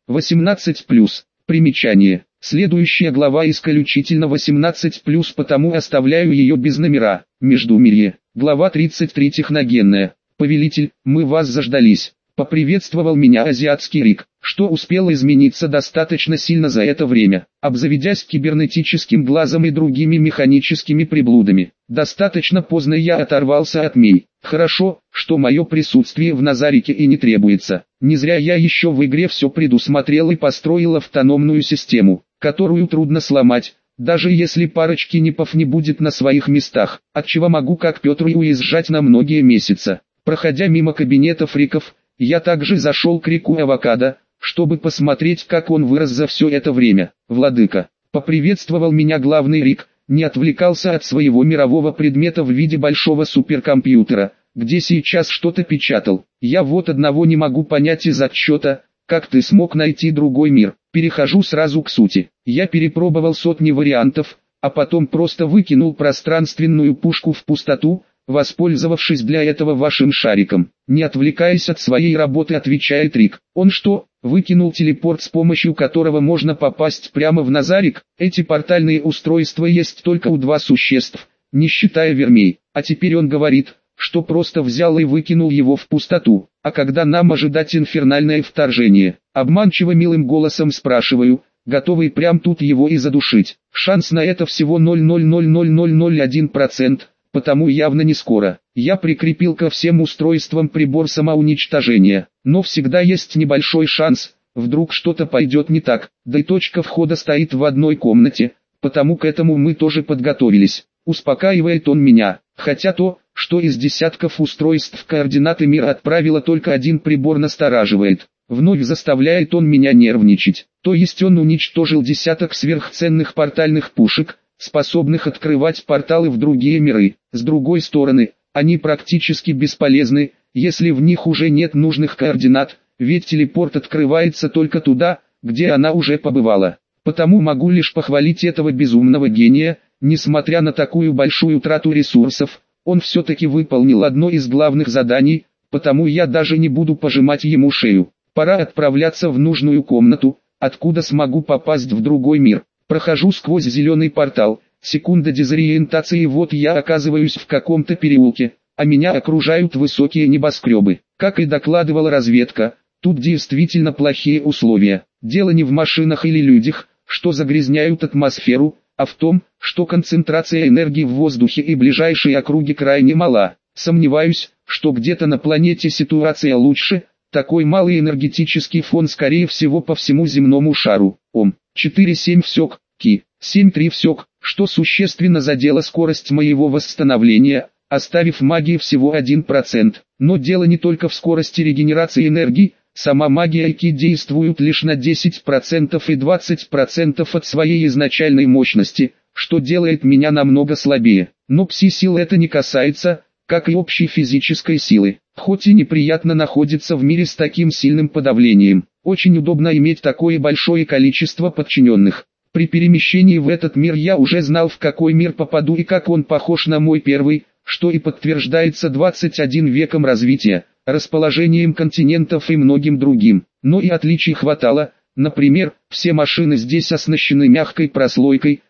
18+. Примечание. Следующая глава исключительно 18+, потому оставляю ее без номера. Междумирье. Глава 33. Техногенная. «Повелитель, мы вас заждались», — поприветствовал меня азиатский Рик. Что успело измениться достаточно сильно за это время, обзаведясь кибернетическим глазом и другими механическими приблудами. Достаточно поздно я оторвался от Мей. Хорошо, что мое присутствие в Назарике и не требуется. Не зря я еще в игре все предусмотрел и построил автономную систему, которую трудно сломать, даже если парочки непов не будет на своих местах, отчего могу как Петр и уезжать на многие месяца. Проходя мимо кабинетов Риков, я также зашел к Рику Авокадо, чтобы посмотреть, как он вырос за все это время. «Владыка», — поприветствовал меня главный Рик, не отвлекался от своего мирового предмета в виде большого суперкомпьютера, где сейчас что-то печатал. «Я вот одного не могу понять из отчета, как ты смог найти другой мир?» Перехожу сразу к сути. Я перепробовал сотни вариантов, а потом просто выкинул пространственную пушку в пустоту, воспользовавшись для этого вашим шариком. Не отвлекаясь от своей работы, отвечает Рик. Он что, выкинул телепорт, с помощью которого можно попасть прямо в Назарик? Эти портальные устройства есть только у 2 существ, не считая Вермей. А теперь он говорит, что просто взял и выкинул его в пустоту. А когда нам ожидать инфернальное вторжение? Обманчиво милым голосом спрашиваю, готовый прям тут его и задушить. Шанс на это всего 0,0000001%. Потому явно не скоро. Я прикрепил ко всем устройствам прибор самоуничтожения, но всегда есть небольшой шанс, вдруг что-то пойдет не так, да и точка входа стоит в одной комнате, потому к этому мы тоже подготовились. Успокаивает он меня, хотя то, что из десятков устройств координаты мира отправило только один прибор, настораживает. Вновь заставляет он меня нервничать. То есть он уничтожил десяток сверхценных портальных пушек, способных открывать порталы в другие миры. С другой стороны, они практически бесполезны, если в них уже нет нужных координат, ведь телепорт открывается только туда, где она уже побывала. Потому могу лишь похвалить этого безумного гения, несмотря на такую большую трату ресурсов, он все-таки выполнил одно из главных заданий, потому я даже не буду пожимать ему шею. Пора отправляться в нужную комнату, откуда смогу попасть в другой мир. Прохожу сквозь зеленый портал, секунда дезориентации, вот я оказываюсь в каком-то переулке, а меня окружают высокие небоскребы. Как и докладывала разведка, тут действительно плохие условия. Дело не в машинах или людях, что загрязняют атмосферу, а в том, что концентрация энергии в воздухе и ближайшей округе крайне мала. Сомневаюсь, что где-то на планете ситуация лучше, такой малый энергетический фон скорее всего по всему земному шару. 4,7 всек, Ки, 7,3 всек, что существенно задело скорость моего восстановления, оставив магии всего 1%. Но дело не только в скорости регенерации энергии, сама магия и Ки действуют лишь на 10% и 20% от своей изначальной мощности, что делает меня намного слабее. Но пси-сил это не касается, как и общей физической силы. Хоть и неприятно находиться в мире с таким сильным подавлением, очень удобно иметь такое большое количество подчиненных. При перемещении в этот мир я уже знал, в какой мир попаду и как он похож на мой первый, что и подтверждается 21 веком развития, расположением континентов и многим другим. Но и отличий хватало. Например, все машины здесь оснащены мягкой прослойкой,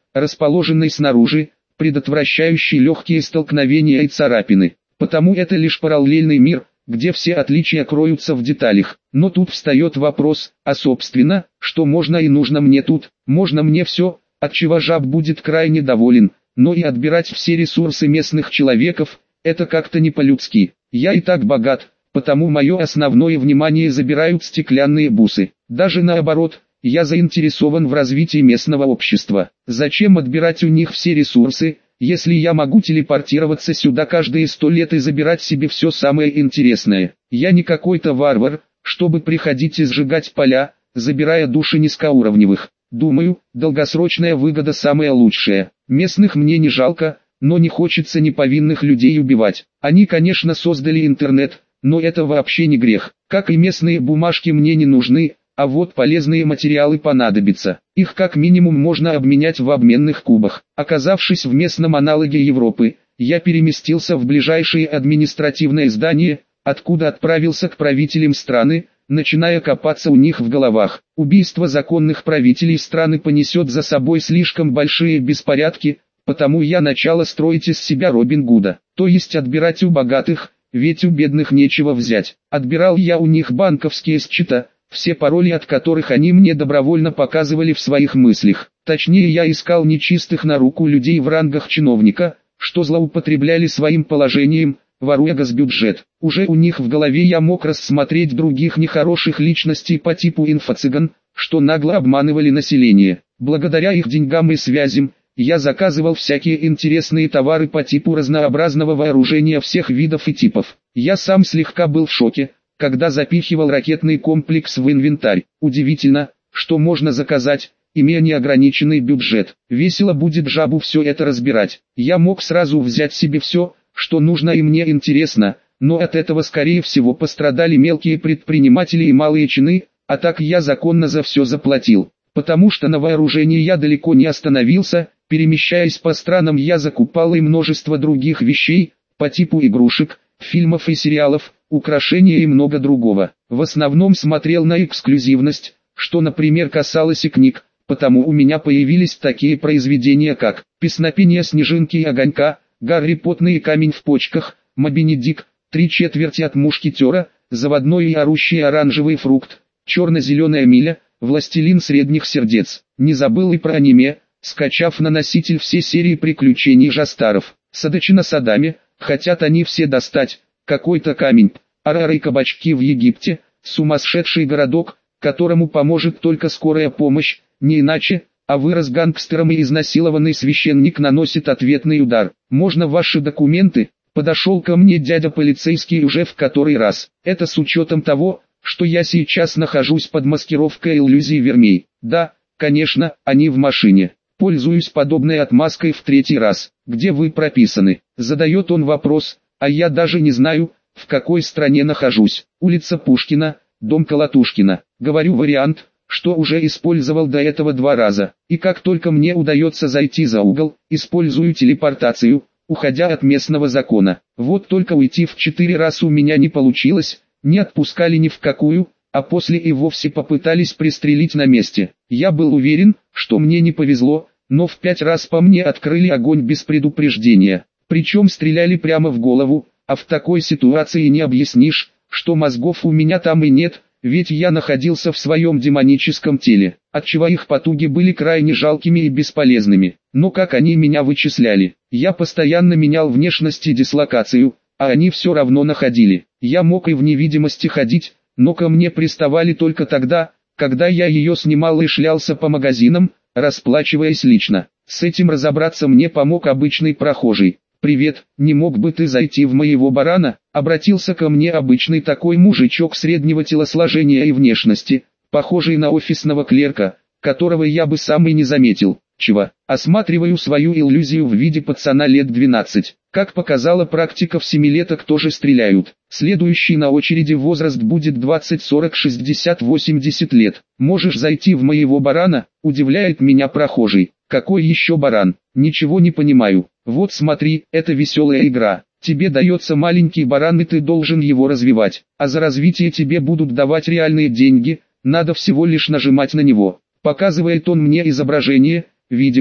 расположенной снаружи, предотвращающей легкие столкновения и царапины. Потому это лишь параллельный мир, где все отличия кроются в деталях. Но тут встает вопрос, а собственно, что можно и нужно мне тут? Можно мне все, от чего жаб будет крайне доволен, но и отбирать все ресурсы местных человеков, это как-то не по-людски. Я и так богат, потому мое основное внимание забирают стеклянные бусы. Даже наоборот, я заинтересован в развитии местного общества. Зачем отбирать у них все ресурсы, если я могу телепортироваться сюда каждые 100 лет и забирать себе все самое интересное? Я не какой-то варвар, чтобы приходить и сжигать поля, забирая души низкоуровневых. Думаю, долгосрочная выгода самая лучшая. Местных мне не жалко, но не хочется неповинных людей убивать. Они, конечно, создали интернет, но это вообще не грех. Как и местные бумажки мне не нужны, а вот полезные материалы понадобятся. Их как минимум можно обменять в обменных кубах. Оказавшись в местном аналоге Европы, я переместился в ближайшее административное здание, откуда отправился к правителям страны, начиная копаться у них в головах. Убийство законных правителей страны понесет за собой слишком большие беспорядки, потому я начал строить из себя Робин Гуда, то есть отбирать у богатых, ведь у бедных нечего взять. Отбирал я у них банковские счета, все пароли от которых они мне добровольно показывали в своих мыслях. Точнее, я искал нечистых на руку людей в рангах чиновника, что злоупотребляли своим положением, воруя госбюджет. Уже у них в голове я мог рассмотреть других нехороших личностей по типу инфо-цыган, что нагло обманывали население. Благодаря их деньгам и связям, я заказывал всякие интересные товары по типу разнообразного вооружения всех видов и типов. Я сам слегка был в шоке, когда запихивал ракетный комплекс в инвентарь. Удивительно, что можно заказать, имея неограниченный бюджет. Весело будет жабу все это разбирать. Я мог сразу взять себе все, что нужно и мне интересно, но от этого скорее всего пострадали мелкие предприниматели и малые чины, а так я законно за все заплатил. Потому что на вооружении я далеко не остановился, перемещаясь по странам я закупал и множество других вещей, по типу игрушек, фильмов и сериалов, украшения и много другого. В основном смотрел на эксклюзивность, что, например, касалось и книг, потому у меня появились такие произведения как «Песнопение Снежинки и Огонька», «Гарри Поттер и Камень в почках», «Моби Дик», «3/4 от Мушкетера», «Заводной и орущий оранжевый фрукт», «Черно-зеленая миля», «Властелин средних сердец». Не забыл и про аниме, скачав на носитель все серии приключений Жастаров. Садачи на Садаме, хотят они все достать, какой-то камень, арары и кабачки в Египте, сумасшедший городок, которому поможет только скорая помощь, не иначе, а вырос гангстером и изнасилованный священник наносит ответный удар. Можно ваши документы? Подошел ко мне дядя полицейский уже в который раз. Это с учетом того, что я сейчас нахожусь под маскировкой иллюзий Вермей. Да, конечно, они в машине. Пользуюсь подобной отмазкой в третий раз. Где вы прописаны? Задает он вопрос, а я даже не знаю, в какой стране нахожусь. Улица Пушкина, дом Колотушкина. Говорю вариант, что уже использовал до этого 2 раза. И как только мне удается зайти за угол, использую телепортацию, уходя от местного закона. Вот только уйти в 4 раза у меня не получилось, не отпускали ни в какую, а после и вовсе попытались пристрелить на месте. Я был уверен, что мне не повезло, но в 5 раз по мне открыли огонь без предупреждения. Причем стреляли прямо в голову, а в такой ситуации не объяснишь, что мозгов у меня там и нет, ведь я находился в своем демоническом теле, отчего их потуги были крайне жалкими и бесполезными. Но как они меня вычисляли? Я постоянно менял внешность и дислокацию, а они все равно находили. Я мог и в невидимости ходить, но ко мне приставали только тогда, когда я ее снимал и шлялся по магазинам, расплачиваясь лично. С этим разобраться мне помог обычный прохожий. «Привет, не мог бы ты зайти в моего барана?» Обратился ко мне обычный такой мужичок среднего телосложения и внешности, похожий на офисного клерка, которого я бы сам и не заметил. Чего? Осматриваю свою иллюзию в виде пацана лет 12. Как показала практика, в 7-леток тоже стреляют. Следующий на очереди возраст будет 20, 40, 60, 80 лет. «Можешь зайти в моего барана?» – удивляет меня прохожий. «Какой еще баран? Ничего не понимаю». «Вот смотри, это веселая игра. Тебе дается маленький баран и ты должен его развивать. А за развитие тебе будут давать реальные деньги, надо всего лишь нажимать на него». Показывает он мне изображение, видимо,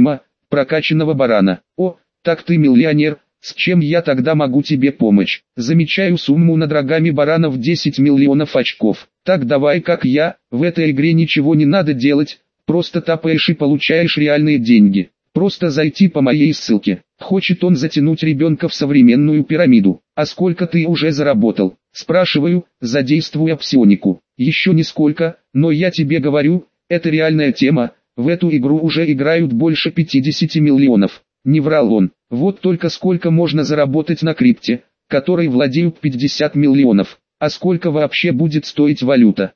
прокачанного барана. О, так ты миллионер, с чем я тогда могу тебе помочь? Замечаю сумму над рогами барана в 10 миллионов очков. Так давай как я, в этой игре ничего не надо делать, просто тапаешь и получаешь реальные деньги. Просто зайти по моей ссылке. Хочет он затянуть ребенка в современную пирамиду. А сколько ты уже заработал? Спрашиваю, задействуя псионику. Еще нисколько, но я тебе говорю, это реальная тема, в эту игру уже играют больше 50 миллионов. Не врал он. Вот только сколько можно заработать на крипте, которой владеют 50 миллионов. А сколько вообще будет стоить валюта?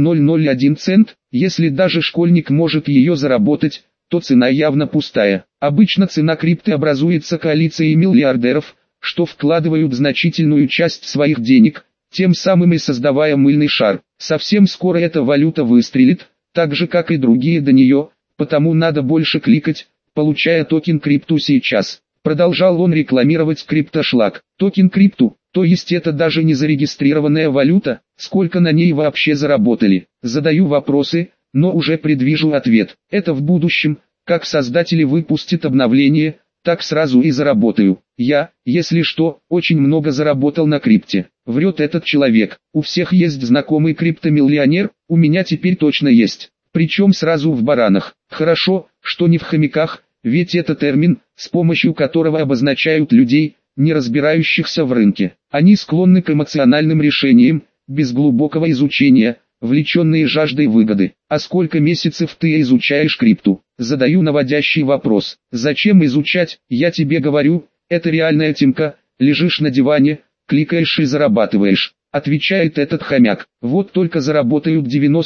0,001 цент, если даже школьник может ее заработать, то цена явно пустая. Обычно цена крипты образуется коалицией миллиардеров, что вкладывают значительную часть своих денег, тем самым и создавая мыльный шар. Совсем скоро эта валюта выстрелит, так же как и другие до нее, потому надо больше кликать, получая токен крипту сейчас. Продолжал он рекламировать криптошлак. Токен крипту, то есть это даже не зарегистрированная валюта, сколько на ней вообще заработали. Задаю вопросы, но уже предвижу ответ. Это в будущем, как создатели выпустят обновление, так сразу и заработаю. Я, если что, очень много заработал на крипте. Врет этот человек. У всех есть знакомый криптомиллионер, у меня теперь точно есть. Причем сразу в баранах. Хорошо, что не в хомяках, ведь это термин, с помощью которого обозначают людей, не разбирающихся в рынке. Они склонны к эмоциональным решениям, без глубокого изучения, влеченные жаждой выгоды. А сколько месяцев ты изучаешь крипту? Задаю наводящий вопрос. Зачем изучать? Я тебе говорю, это реальная темка, лежишь на диване, кликаешь и зарабатываешь. Отвечает этот хомяк. Вот только заработают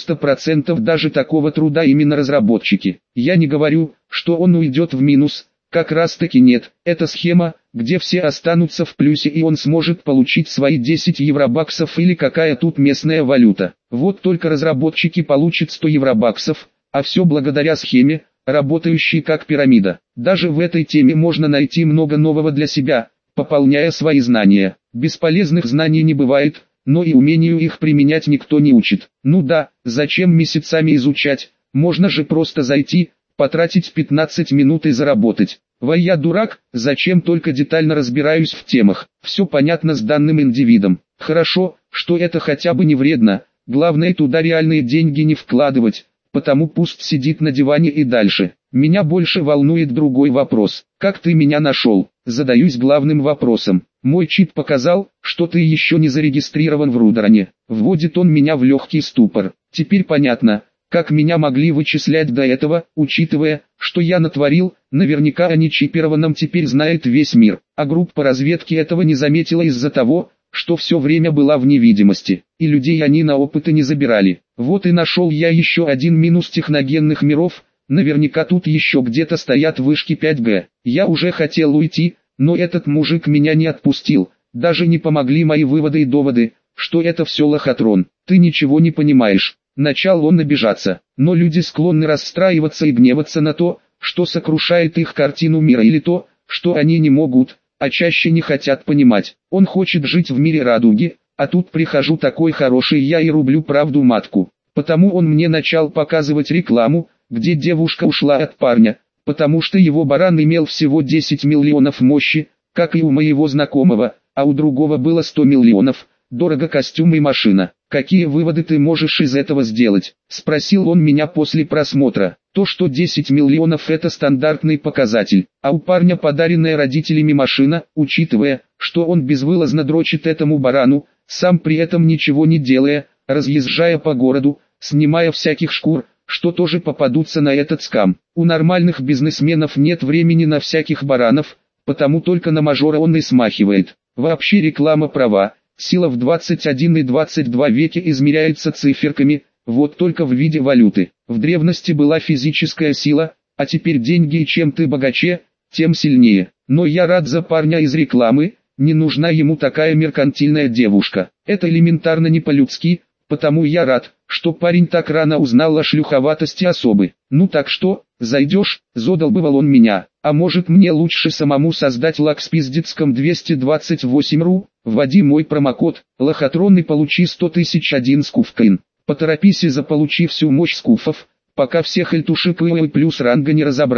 90% даже такого труда именно разработчики. Я не говорю, что он уйдет в минус. Как раз таки нет, это схема, где все останутся в плюсе и он сможет получить свои 10 евробаксов или какая тут местная валюта. Вот только разработчики получат 100 евробаксов, а все благодаря схеме, работающей как пирамида. Даже в этой теме можно найти много нового для себя, пополняя свои знания. Бесполезных знаний не бывает, но и умению их применять никто не учит. Ну да, зачем месяцами изучать, можно же просто зайти, потратить 15 минут и заработать. Я дурак, зачем только детально разбираюсь в темах. Все понятно с данным индивидом. Хорошо, что это хотя бы не вредно, главное туда реальные деньги не вкладывать, потому пусть сидит на диване и дальше. Меня больше волнует другой вопрос. Как ты меня нашел? Задаюсь главным вопросом. Мой чип показал, что ты еще не зарегистрирован в Рудероне. Вводит он меня в легкий ступор. Теперь понятно, как меня могли вычислять до этого, учитывая, что я натворил, наверняка о нечипированном теперь знает весь мир. А группа разведки этого не заметила из-за того, что все время была в невидимости, и людей они на опыты не забирали. Вот и нашел я еще один минус техногенных миров, наверняка тут еще где-то стоят вышки 5G. Я уже хотел уйти, но этот мужик меня не отпустил, даже не помогли мои выводы и доводы, что это все лохотрон. Ты ничего не понимаешь. Начал он обижаться, но люди склонны расстраиваться и гневаться на то, что сокрушает их картину мира или то, что они не могут, а чаще не хотят понимать. Он хочет жить в мире радуги, а тут прихожу такой хороший я и рублю правду матку. Потому он мне начал показывать рекламу, где девушка ушла от парня, потому что его баран имел всего 10 миллионов мощи, как и у моего знакомого, а у другого было 100 миллионов. Дорого костюм и машина. Какие выводы ты можешь из этого сделать? Спросил он меня после просмотра. То, что 10 миллионов это стандартный показатель, а у парня подаренная родителями машина, учитывая, что он безвылазно дрочит этому барану, сам при этом ничего не делая, разъезжая по городу, снимая всяких шкур, что тоже попадутся на этот скам. У нормальных бизнесменов нет времени на всяких баранов, потому только на мажора он и смахивает. Вообще реклама права. Сила в 21 и 22 веке измеряется циферками, вот только в виде валюты. В древности была физическая сила, а теперь деньги, и чем ты богаче, тем сильнее. Но я рад за парня из рекламы, не нужна ему такая меркантильная девушка. Это элементарно не по-людски, потому я рад, что парень так рано узнал о шлюховатости особы. Ну так что, зайдешь, задолбывал он меня. А может мне лучше самому создать лак с пиздецком 228.ru, вводи мой промокод, лохотрон и получи 100 001 скуфкоин. Поторопись и заполучи всю мощь скуфов, пока всех эльтушек и плюс ранга не разобрали.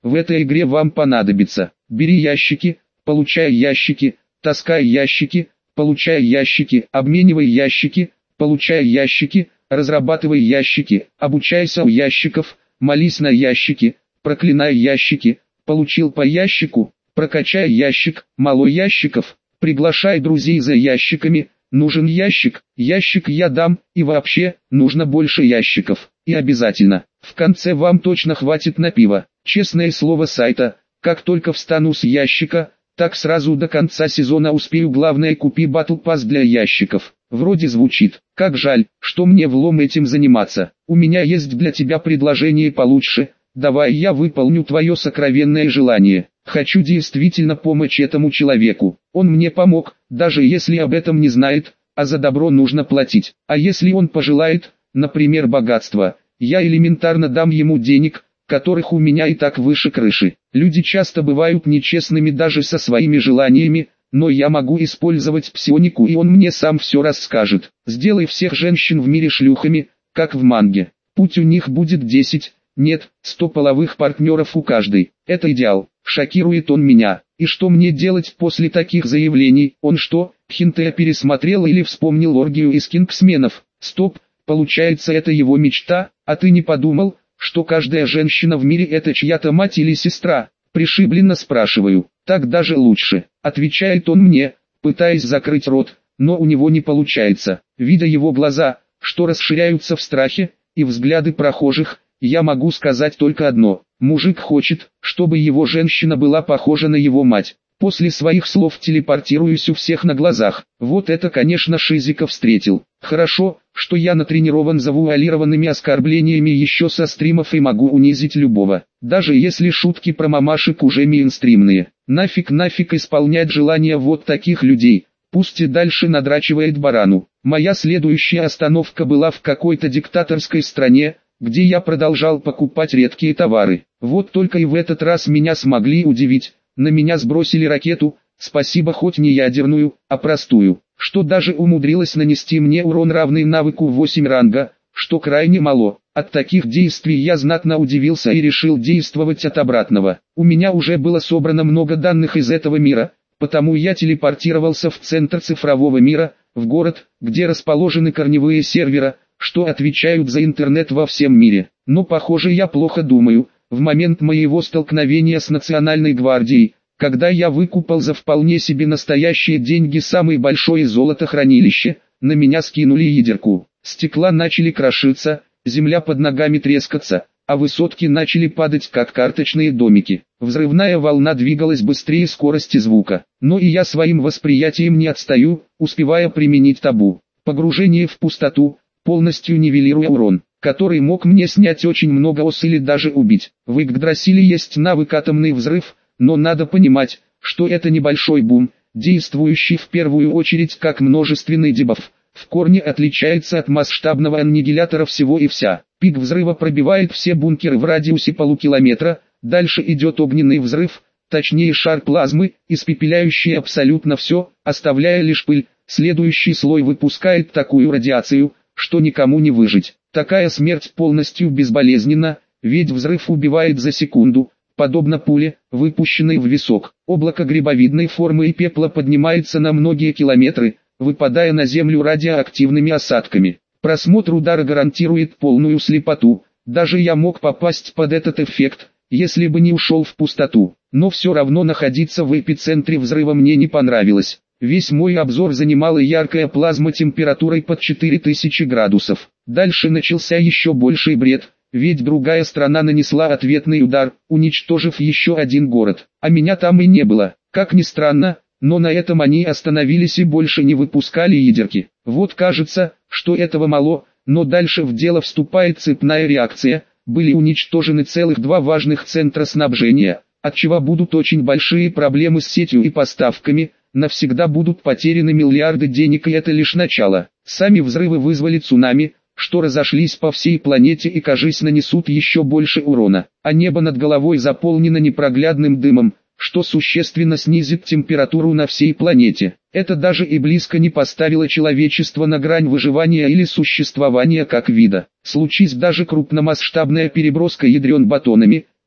в этой игре вам понадобится. Бери ящики, получай ящики, таскай ящики, получай ящики, обменивай ящики, получай ящики, разрабатывай ящики, обучайся у ящиков, молись на ящики, проклинай ящики, получил по ящику, прокачай ящик, мало ящиков, приглашай друзей за ящиками, нужен ящик, ящик я дам, и вообще, нужно больше ящиков, и обязательно, в конце вам точно хватит на пиво, честное слово сайта, как только встану с ящика, так сразу до конца сезона успею, главное купи Battle Pass для ящиков. Вроде звучит, как жаль, что мне влом этим заниматься. У меня есть для тебя предложение получше, давай я выполню твое сокровенное желание. Хочу действительно помочь этому человеку. Он мне помог, даже если об этом не знает, а за добро нужно платить. А если он пожелает, например, богатства, я элементарно дам ему денег, которых у меня и так выше крыши. Люди часто бывают нечестными даже со своими желаниями, но я могу использовать псионику, и он мне сам все расскажет. Сделай всех женщин в мире шлюхами, как в манге. Путь у них будет 10, нет, 100 половых партнеров у каждой. Это идеал. Шокирует он меня. И что мне делать после таких заявлений? Он что, хентэй пересмотрел или вспомнил оргию из кингсменов? Стоп, получается это его мечта, а ты не подумал, что каждая женщина в мире это чья-то мать или сестра? Пришибленно спрашиваю. Так даже лучше, отвечает он мне, пытаясь закрыть рот, но у него не получается. Видя его глаза, что расширяются в страхе, и взгляды прохожих, я могу сказать только одно. Мужик хочет, чтобы его женщина была похожа на его мать. После своих слов телепортируюсь у всех на глазах. Вот это, конечно, Шизика встретил. Хорошо, что я натренирован завуалированными оскорблениями еще со стримов и могу унизить любого. Даже если шутки про мамашек уже мейнстримные. Нафиг исполнять желания вот таких людей. Пусть и дальше надрачивает барану. Моя следующая остановка была в какой-то диктаторской стране, где я продолжал покупать редкие товары. Вот только и в этот раз меня смогли удивить. На меня сбросили ракету, спасибо хоть не ядерную, а простую, что даже умудрилась нанести мне урон равный навыку 8 ранга, что крайне мало. От таких действий я знатно удивился и решил действовать от обратного. У меня уже было собрано много данных из этого мира, потому я телепортировался в центр цифрового мира, в город, где расположены корневые сервера, что отвечают за интернет во всем мире. Но похоже, я плохо думаю. В момент моего столкновения с Национальной гвардией, когда я выкупал за вполне себе настоящие деньги самое большое золотохранилище, на меня скинули ядерку. Стекла начали крошиться, земля под ногами трескаться, а высотки начали падать как карточные домики. Взрывная волна двигалась быстрее скорости звука. Но и я своим восприятием не отстаю, успевая применить табу. Погружение в пустоту, полностью нивелируя урон, который мог мне снять очень много ос или даже убить. В Игдрасиле есть навык атомный взрыв, но надо понимать, что это небольшой бум, действующий в первую очередь как множественный дебаф, в корне отличается от масштабного аннигилятора всего и вся. Пик взрыва пробивает все бункеры в радиусе полукилометра, дальше идет огненный взрыв, точнее шар плазмы, испепеляющий абсолютно все, оставляя лишь пыль. Следующий слой выпускает такую радиацию, что никому не выжить. Такая смерть полностью безболезненна, ведь взрыв убивает за секунду, подобно пуле, выпущенной в висок. Облако грибовидной формы и пепла поднимается на многие километры, выпадая на землю радиоактивными осадками. Просмотр удара гарантирует полную слепоту. Даже я мог попасть под этот эффект, если бы не ушел в пустоту. Но все равно находиться в эпицентре взрыва мне не понравилось. Весь мой обзор занимала яркая плазма температурой под 4000 градусов. Дальше начался еще больший бред, ведь другая страна нанесла ответный удар, уничтожив еще один город. А меня там и не было. Как ни странно, но на этом они остановились и больше не выпускали ядерки. Вот кажется, что этого мало, но дальше в дело вступает цепная реакция. Были уничтожены целых 2 важных центра снабжения, отчего будут очень большие проблемы с сетью и поставками. Навсегда будут потеряны миллиарды денег, и это лишь начало. Сами взрывы вызвали цунами, что разошлись по всей планете и, кажись, нанесут еще больше урона. А небо над головой заполнено непроглядным дымом, что существенно снизит температуру на всей планете. Это даже и близко не поставило человечество на грань выживания или существования как вида. Случись даже крупномасштабная переброска ядрен батонами,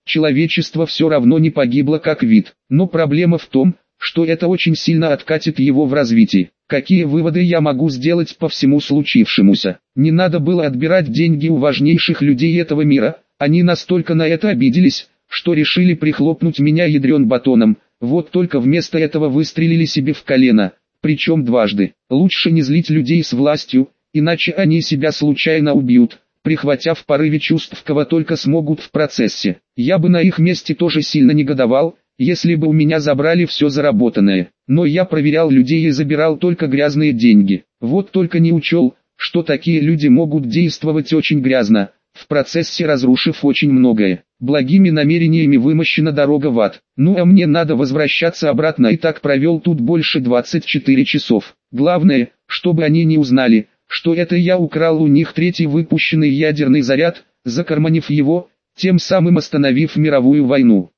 человечество все равно не погибло как вид. Но проблема в том, что это очень сильно откатит его в развитии. Какие выводы я могу сделать по всему случившемуся? Не надо было отбирать деньги у важнейших людей этого мира, они настолько на это обиделись, что решили прихлопнуть меня ядрен батоном, вот только вместо этого выстрелили себе в колено, причем дважды. Лучше не злить людей с властью, иначе они себя случайно убьют, прихватя в порыве чувств кого только смогут в процессе. Я бы на их месте тоже сильно негодовал, если бы у меня забрали все заработанное. Но я проверял людей и забирал только грязные деньги. Вот только не учел, что такие люди могут действовать очень грязно, в процессе разрушив очень многое. Благими намерениями вымощена дорога в ад. Ну а мне надо возвращаться обратно, и так провел тут больше 24 часов. Главное, чтобы они не узнали, что это я украл у них третий выпущенный ядерный заряд, закарманив его, тем самым остановив мировую войну.